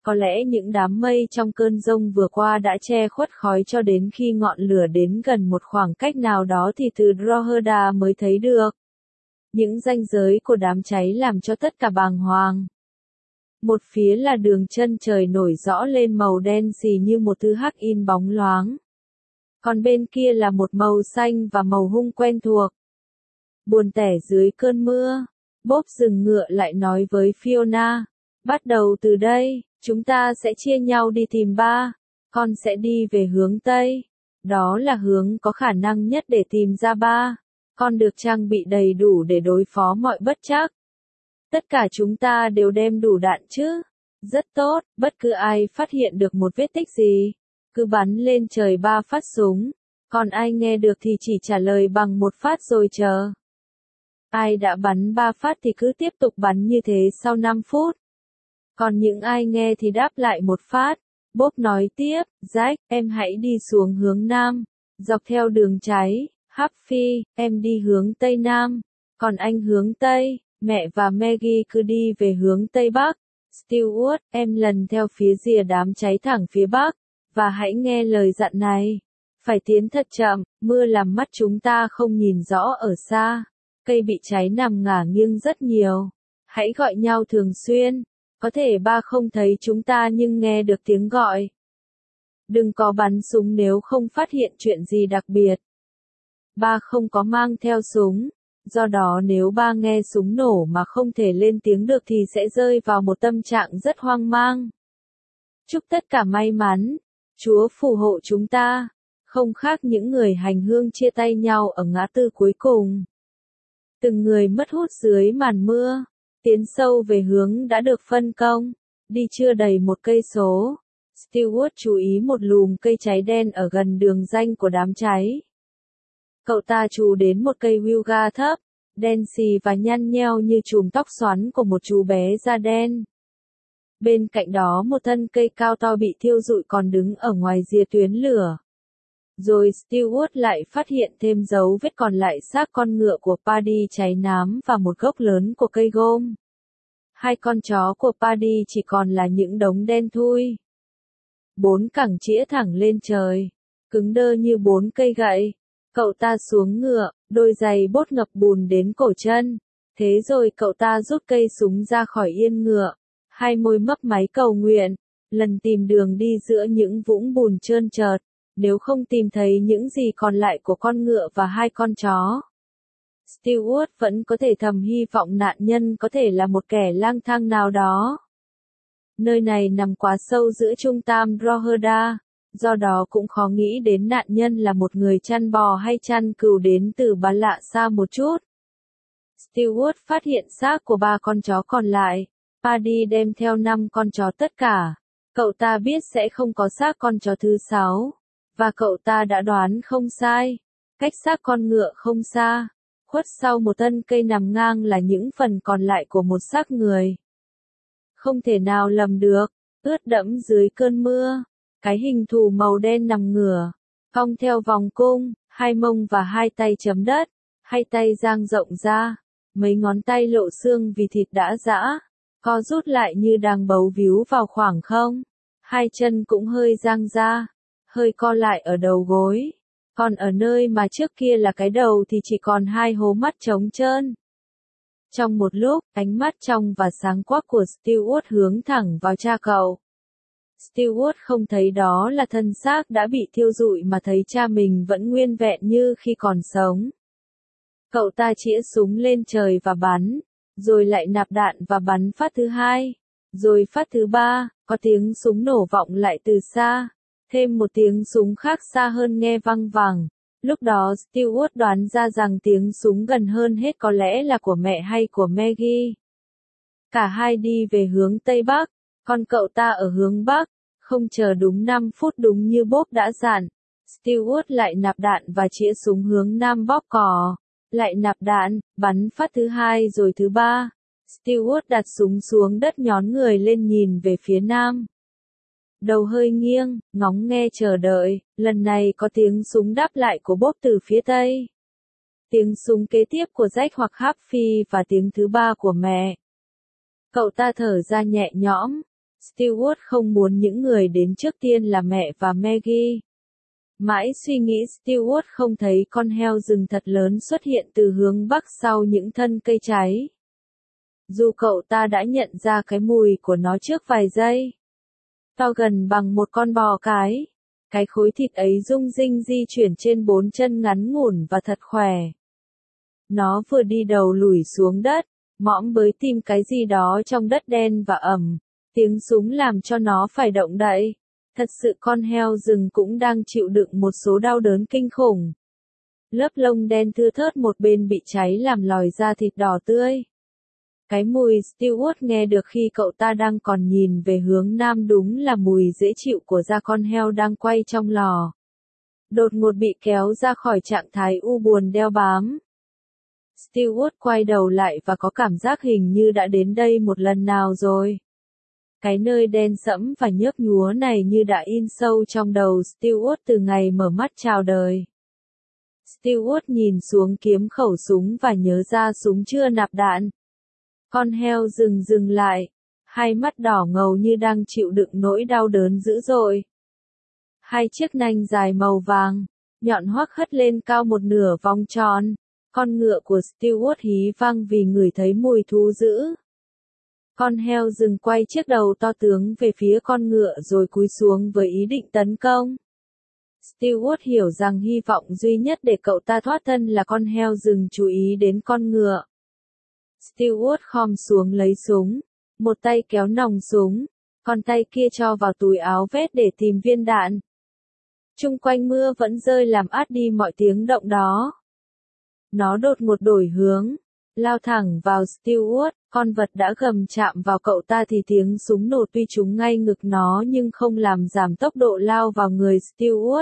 Có lẽ những đám mây trong cơn giông vừa qua đã che khuất khói cho đến khi ngọn lửa đến gần một khoảng cách nào đó thì từ Drogheda mới thấy được. Những ranh giới của đám cháy làm cho tất cả bàng hoàng. Một phía là đường chân trời nổi rõ lên màu đen xì như một thứ hắc in bóng loáng. Còn bên kia là một màu xanh và màu hung quen thuộc. Buồn tẻ dưới cơn mưa, Bob dừng ngựa lại nói với Fiona, bắt đầu từ đây, chúng ta sẽ chia nhau đi tìm ba, con sẽ đi về hướng Tây. Đó là hướng có khả năng nhất để tìm ra ba. Con được trang bị đầy đủ để đối phó mọi bất trắc. Tất cả chúng ta đều đem đủ đạn chứ? Rất tốt, bất cứ ai phát hiện được một vết tích gì, cứ bắn lên trời 3 phát súng. Còn ai nghe được thì chỉ trả lời bằng 1 phát rồi chờ. Ai đã bắn 3 phát thì cứ tiếp tục bắn như thế sau 5 phút. Còn những ai nghe thì đáp lại 1 phát. Bob nói tiếp, Jack, em hãy đi xuống hướng Nam, dọc theo đường cháy. Humphrey, em đi hướng Tây Nam, còn anh hướng Tây. Mẹ và Maggie cứ đi về hướng Tây Bắc. Stewart, em lần theo phía rìa đám cháy thẳng phía Bắc, và hãy nghe lời dặn này. Phải tiến thật chậm, mưa làm mắt chúng ta không nhìn rõ ở xa. Cây bị cháy nằm ngả nghiêng rất nhiều. Hãy gọi nhau thường xuyên. Có thể ba không thấy chúng ta nhưng nghe được tiếng gọi. Đừng có bắn súng nếu không phát hiện chuyện gì đặc biệt. Ba không có mang theo súng. Do đó nếu ba nghe súng nổ mà không thể lên tiếng được thì sẽ rơi vào một tâm trạng rất hoang mang. Chúc tất cả may mắn. Chúa phù hộ chúng ta. Không khác những người hành hương chia tay nhau ở ngã tư cuối cùng. Từng người mất hút dưới màn mưa. Tiến sâu về hướng đã được phân công. Đi chưa đầy 1 cây số. Stewart chú ý một lùm cây cháy đen ở gần đường ranh của đám cháy. Cậu ta chú đến một cây Wilga thấp, đen xì và nhăn nheo như chùm tóc xoắn của một chú bé da đen. Bên cạnh đó một thân cây cao to bị thiêu rụi còn đứng ở ngoài rìa tuyến lửa. Rồi Stewart lại phát hiện thêm dấu vết còn lại xác con ngựa của Paddy cháy nám và một gốc lớn của cây gôm. 2 con chó của Paddy chỉ còn là những đống đen thui. 4 cẳng chĩa thẳng lên trời, cứng đơ như 4 cây gậy. Cậu ta xuống ngựa, đôi giày bốt ngập bùn đến cổ chân. Thế rồi cậu ta rút cây súng ra khỏi yên ngựa. 2 môi mấp máy cầu nguyện, lần tìm đường đi giữa những vũng bùn trơn trượt. Nếu không tìm thấy những gì còn lại của con ngựa và 2 con chó. Stewart vẫn có thể thầm hy vọng nạn nhân có thể là một kẻ lang thang nào đó. Nơi này nằm quá sâu giữa trung tâm Drogheda, do đó cũng khó nghĩ đến nạn nhân là một người chăn bò hay chăn cừu đến từ bán lạ xa một chút. Stewart phát hiện xác của 3 con chó còn lại. Paddy đem theo 5 con chó tất cả. Cậu ta biết sẽ không có xác con chó thứ 6. Và cậu ta đã đoán không sai. Cách xác con ngựa không xa. Khuất sau một thân cây nằm ngang là những phần còn lại của một xác người. Không thể nào lầm được. Ướt đẫm dưới cơn mưa. Cái hình thù màu đen nằm ngửa. Cong theo vòng cung. 2 mông và 2 tay chấm đất. 2 tay dang rộng ra. Mấy ngón tay lộ xương vì thịt đã giã. Co rút lại như đang bấu víu vào khoảng không. 2 chân cũng hơi dang ra. Hơi co lại ở đầu gối. Còn ở nơi mà trước kia là cái đầu thì chỉ còn 2 hố mắt trống trơn. Trong một lúc, ánh mắt trong và sáng quắc của Stewart hướng thẳng vào cha cậu. Stewart không thấy đó là thân xác đã bị thiêu rụi mà thấy cha mình vẫn nguyên vẹn như khi còn sống. Cậu ta chĩa súng lên trời và bắn, rồi lại nạp đạn và bắn phát thứ 2, rồi phát thứ 3, có tiếng súng nổ vọng lại từ xa. Thêm một tiếng súng khác xa hơn nghe văng vẳng. Lúc đó Stewart đoán ra rằng tiếng súng gần hơn hết có lẽ là của mẹ hay của Maggie. Cả hai đi về hướng Tây Bắc, còn cậu ta ở hướng Bắc. Không chờ đúng 5 phút đúng như Bob đã dặn. Stewart lại nạp đạn và chĩa súng hướng Nam bóp cò. Lại nạp đạn, bắn phát thứ 2 rồi thứ 3. Stewart đặt súng xuống đất nhón người lên nhìn về phía Nam. Đầu hơi nghiêng, ngóng nghe chờ đợi, lần này có tiếng súng đáp lại của Bob từ phía Tây. Tiếng súng kế tiếp của Jack hoặc Humphrey và tiếng thứ 3 của mẹ. Cậu ta thở ra nhẹ nhõm. Stewart không muốn những người đến trước tiên là mẹ và Maggie. Mãi suy nghĩ Stewart không thấy con heo rừng thật lớn xuất hiện từ hướng bắc sau những thân cây cháy. Dù cậu ta đã nhận ra cái mùi của nó trước vài giây. To gần bằng một con bò cái. Cái khối thịt ấy rung rinh di chuyển trên 4 chân ngắn ngủn và thật khỏe. Nó vừa đi đầu lùi xuống đất, mõm bới tìm cái gì đó trong đất đen và ẩm. Tiếng súng làm cho nó phải động đậy. Thật sự con heo rừng cũng đang chịu đựng một số đau đớn kinh khủng. Lớp lông đen thưa thớt một bên bị cháy làm lòi ra thịt đỏ tươi. Cái mùi Stewart nghe được khi cậu ta đang còn nhìn về hướng nam đúng là mùi dễ chịu của da con heo đang quay trong lò. Đột ngột bị kéo ra khỏi trạng thái u buồn đeo bám. Stewart quay đầu lại và có cảm giác hình như đã đến đây một lần nào rồi. Cái nơi đen sẫm và nhớp nhúa này như đã in sâu trong đầu Stewart từ ngày mở mắt chào đời. Stewart nhìn xuống kiếm khẩu súng và nhớ ra súng chưa nạp đạn. Con heo rừng dừng lại, hai mắt đỏ ngầu như đang chịu đựng nỗi đau đớn dữ dội. Hai chiếc nanh dài màu vàng, nhọn hoắt hất lên cao một nửa vòng tròn. Con ngựa của Stewart hí vang vì ngửi thấy mùi thú dữ. Con heo rừng quay chiếc đầu to tướng về phía con ngựa rồi cúi xuống với ý định tấn công. Stewart hiểu rằng hy vọng duy nhất để cậu ta thoát thân là con heo rừng chú ý đến con ngựa. Stewart khom xuống lấy súng, một tay kéo nòng súng, còn tay kia cho vào túi áo vest để tìm viên đạn. Chung quanh mưa vẫn rơi làm át đi mọi tiếng động đó. Nó đột ngột đổi hướng, lao thẳng vào Stewart, con vật đã gầm chạm vào cậu ta thì tiếng súng nổ tuy trúng ngay ngực nó nhưng không làm giảm tốc độ lao vào người Stewart.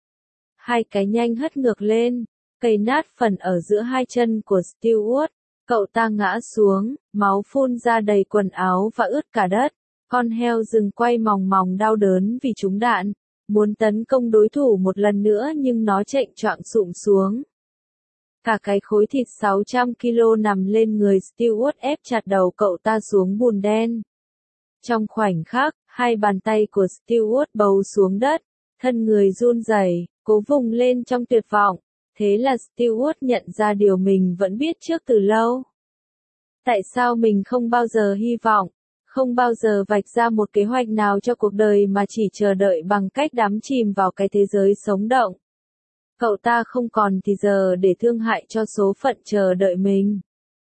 Hai cái nhanh hất ngược lên, cày nát phần ở giữa hai chân của Stewart. Cậu ta ngã xuống, máu phun ra đầy quần áo và ướt cả đất. Con heo rừng quay mòng mòng đau đớn vì trúng đạn, muốn tấn công đối thủ một lần nữa nhưng nó chệch choạng sụm xuống. Cả cái khối thịt 600 kg nằm lên người Stewart ép chặt đầu cậu ta xuống bùn đen. Trong khoảnh khắc, hai bàn tay của Stewart bấu xuống đất, thân người run rẩy, cố vùng lên trong tuyệt vọng. Thế là Stewart nhận ra điều mình vẫn biết trước từ lâu. Tại sao mình không bao giờ hy vọng, không bao giờ vạch ra một kế hoạch nào cho cuộc đời mà chỉ chờ đợi bằng cách đắm chìm vào cái thế giới sống động. Cậu ta không còn thì giờ để thương hại cho số phận chờ đợi mình.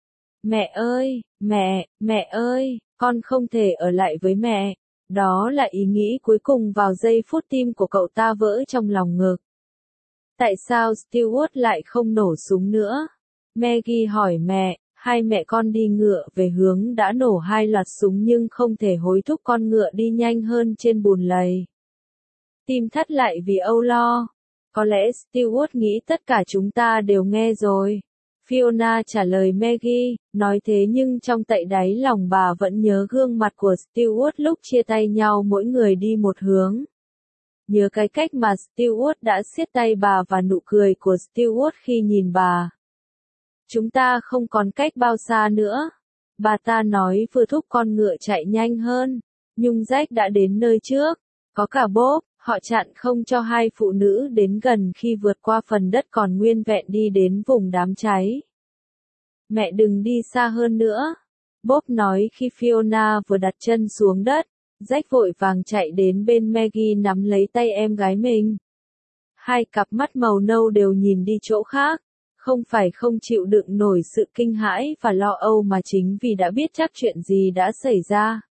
Mẹ ơi, mẹ ơi, con không thể ở lại với mẹ. Đó là ý nghĩ cuối cùng vào giây phút tim của cậu ta vỡ trong lòng ngực. Tại sao Stewart lại không nổ súng nữa? Maggie hỏi mẹ, hai mẹ con đi ngựa về hướng đã nổ hai loạt súng nhưng không thể hối thúc con ngựa đi nhanh hơn trên bùn lầy. Tim thắt lại vì âu lo. Có lẽ Stewart nghĩ tất cả chúng ta đều nghe rồi. Fiona trả lời Maggie, nói thế nhưng trong tận đáy lòng bà vẫn nhớ gương mặt của Stewart lúc chia tay nhau mỗi người đi một hướng. Nhớ cái cách mà Stewart đã siết tay bà và nụ cười của Stewart khi nhìn bà. Chúng ta không còn cách bao xa nữa. Bà ta nói vừa thúc con ngựa chạy nhanh hơn. Nhung rách đã đến nơi trước. Có cả Bob, họ chặn không cho hai phụ nữ đến gần khi vượt qua phần đất còn nguyên vẹn đi đến vùng đám cháy. Mẹ đừng đi xa hơn nữa. Bob nói khi Fiona vừa đặt chân xuống đất. Jack vội vàng chạy đến bên Maggie nắm lấy tay em gái mình. Hai cặp mắt màu nâu đều nhìn đi chỗ khác. Không phải không chịu đựng nổi sự kinh hãi và lo âu mà chính vì đã biết chắc chuyện gì đã xảy ra.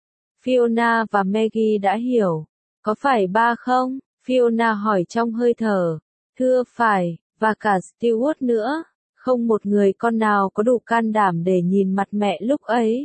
Fiona và Maggie đã hiểu. Có phải ba không? Fiona hỏi trong hơi thở. Thưa phải, và cả Stewart nữa. Không một người con nào có đủ can đảm để nhìn mặt mẹ lúc ấy.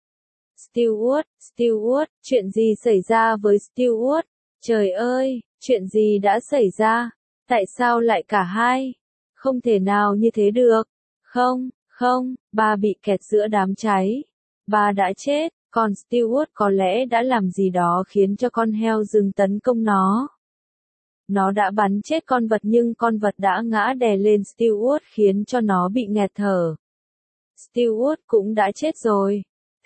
Stewart, chuyện gì xảy ra với Stewart? Trời ơi, chuyện gì đã xảy ra? Tại sao lại cả hai? Không thể nào như thế được. Không, bà bị kẹt giữa đám cháy. Bà đã chết, còn Stewart có lẽ đã làm gì đó khiến cho con heo rừng tấn công nó. Nó đã bắn chết con vật nhưng con vật đã ngã đè lên Stewart khiến cho nó bị nghẹt thở. Stewart cũng đã chết rồi.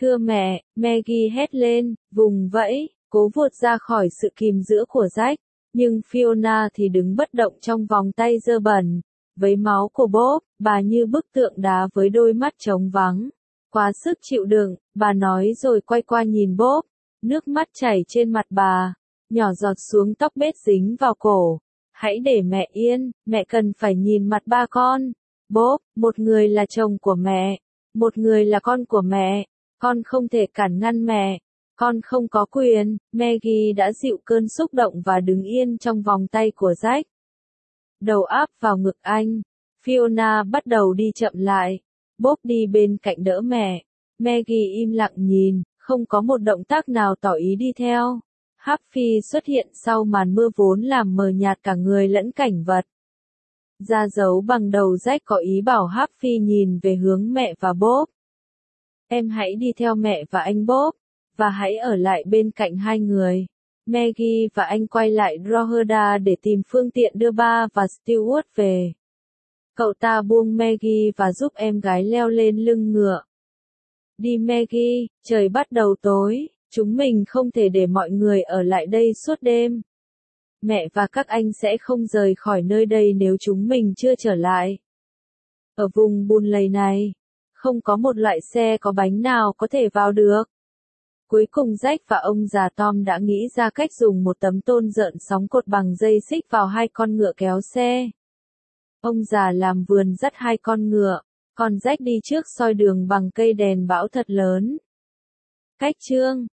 Thưa mẹ, Maggie hét lên, vùng vẫy, cố vụt ra khỏi sự kìm giữ của Jack. Nhưng Fiona thì đứng bất động trong vòng tay dơ bẩn, với máu của Bob, bà như bức tượng đá với đôi mắt trống vắng. Quá sức chịu đựng, bà nói rồi quay qua nhìn Bob, nước mắt chảy trên mặt bà, nhỏ giọt xuống tóc bết dính vào cổ. Hãy để mẹ yên, mẹ cần phải nhìn mặt ba con. Bob, một người là chồng của mẹ, một người là con của mẹ, con không thể cản ngăn mẹ. Con không có quyền. Maggie đã dịu cơn xúc động và đứng yên trong vòng tay của Jack. Đầu áp vào ngực anh. Fiona bắt đầu đi chậm lại. Bob đi bên cạnh đỡ mẹ. Maggie im lặng nhìn, không có một động tác nào tỏ ý đi theo. Harvey xuất hiện sau màn mưa vốn làm mờ nhạt cả người lẫn cảnh vật. Ra dấu bằng đầu Jack có ý bảo Harvey nhìn về hướng mẹ và Bob. Em hãy đi theo mẹ và anh Bob, và hãy ở lại bên cạnh hai người. Maggie và anh quay lại Drogheda để tìm phương tiện đưa ba và Stewart về. Cậu ta buông Maggie và giúp em gái leo lên lưng ngựa. Đi Maggie, trời bắt đầu tối, chúng mình không thể để mọi người ở lại đây suốt đêm. Mẹ và các anh sẽ không rời khỏi nơi đây nếu chúng mình chưa trở lại. Ở vùng bùn lầy này, không có một loại xe có bánh nào có thể vào được. Cuối cùng Jack và ông già Tom đã nghĩ ra cách dùng một tấm tôn rợn sóng cột bằng dây xích vào hai con ngựa kéo xe. Ông già làm vườn dắt hai con ngựa, còn Jack đi trước soi đường bằng cây đèn bão thật lớn. Cách chương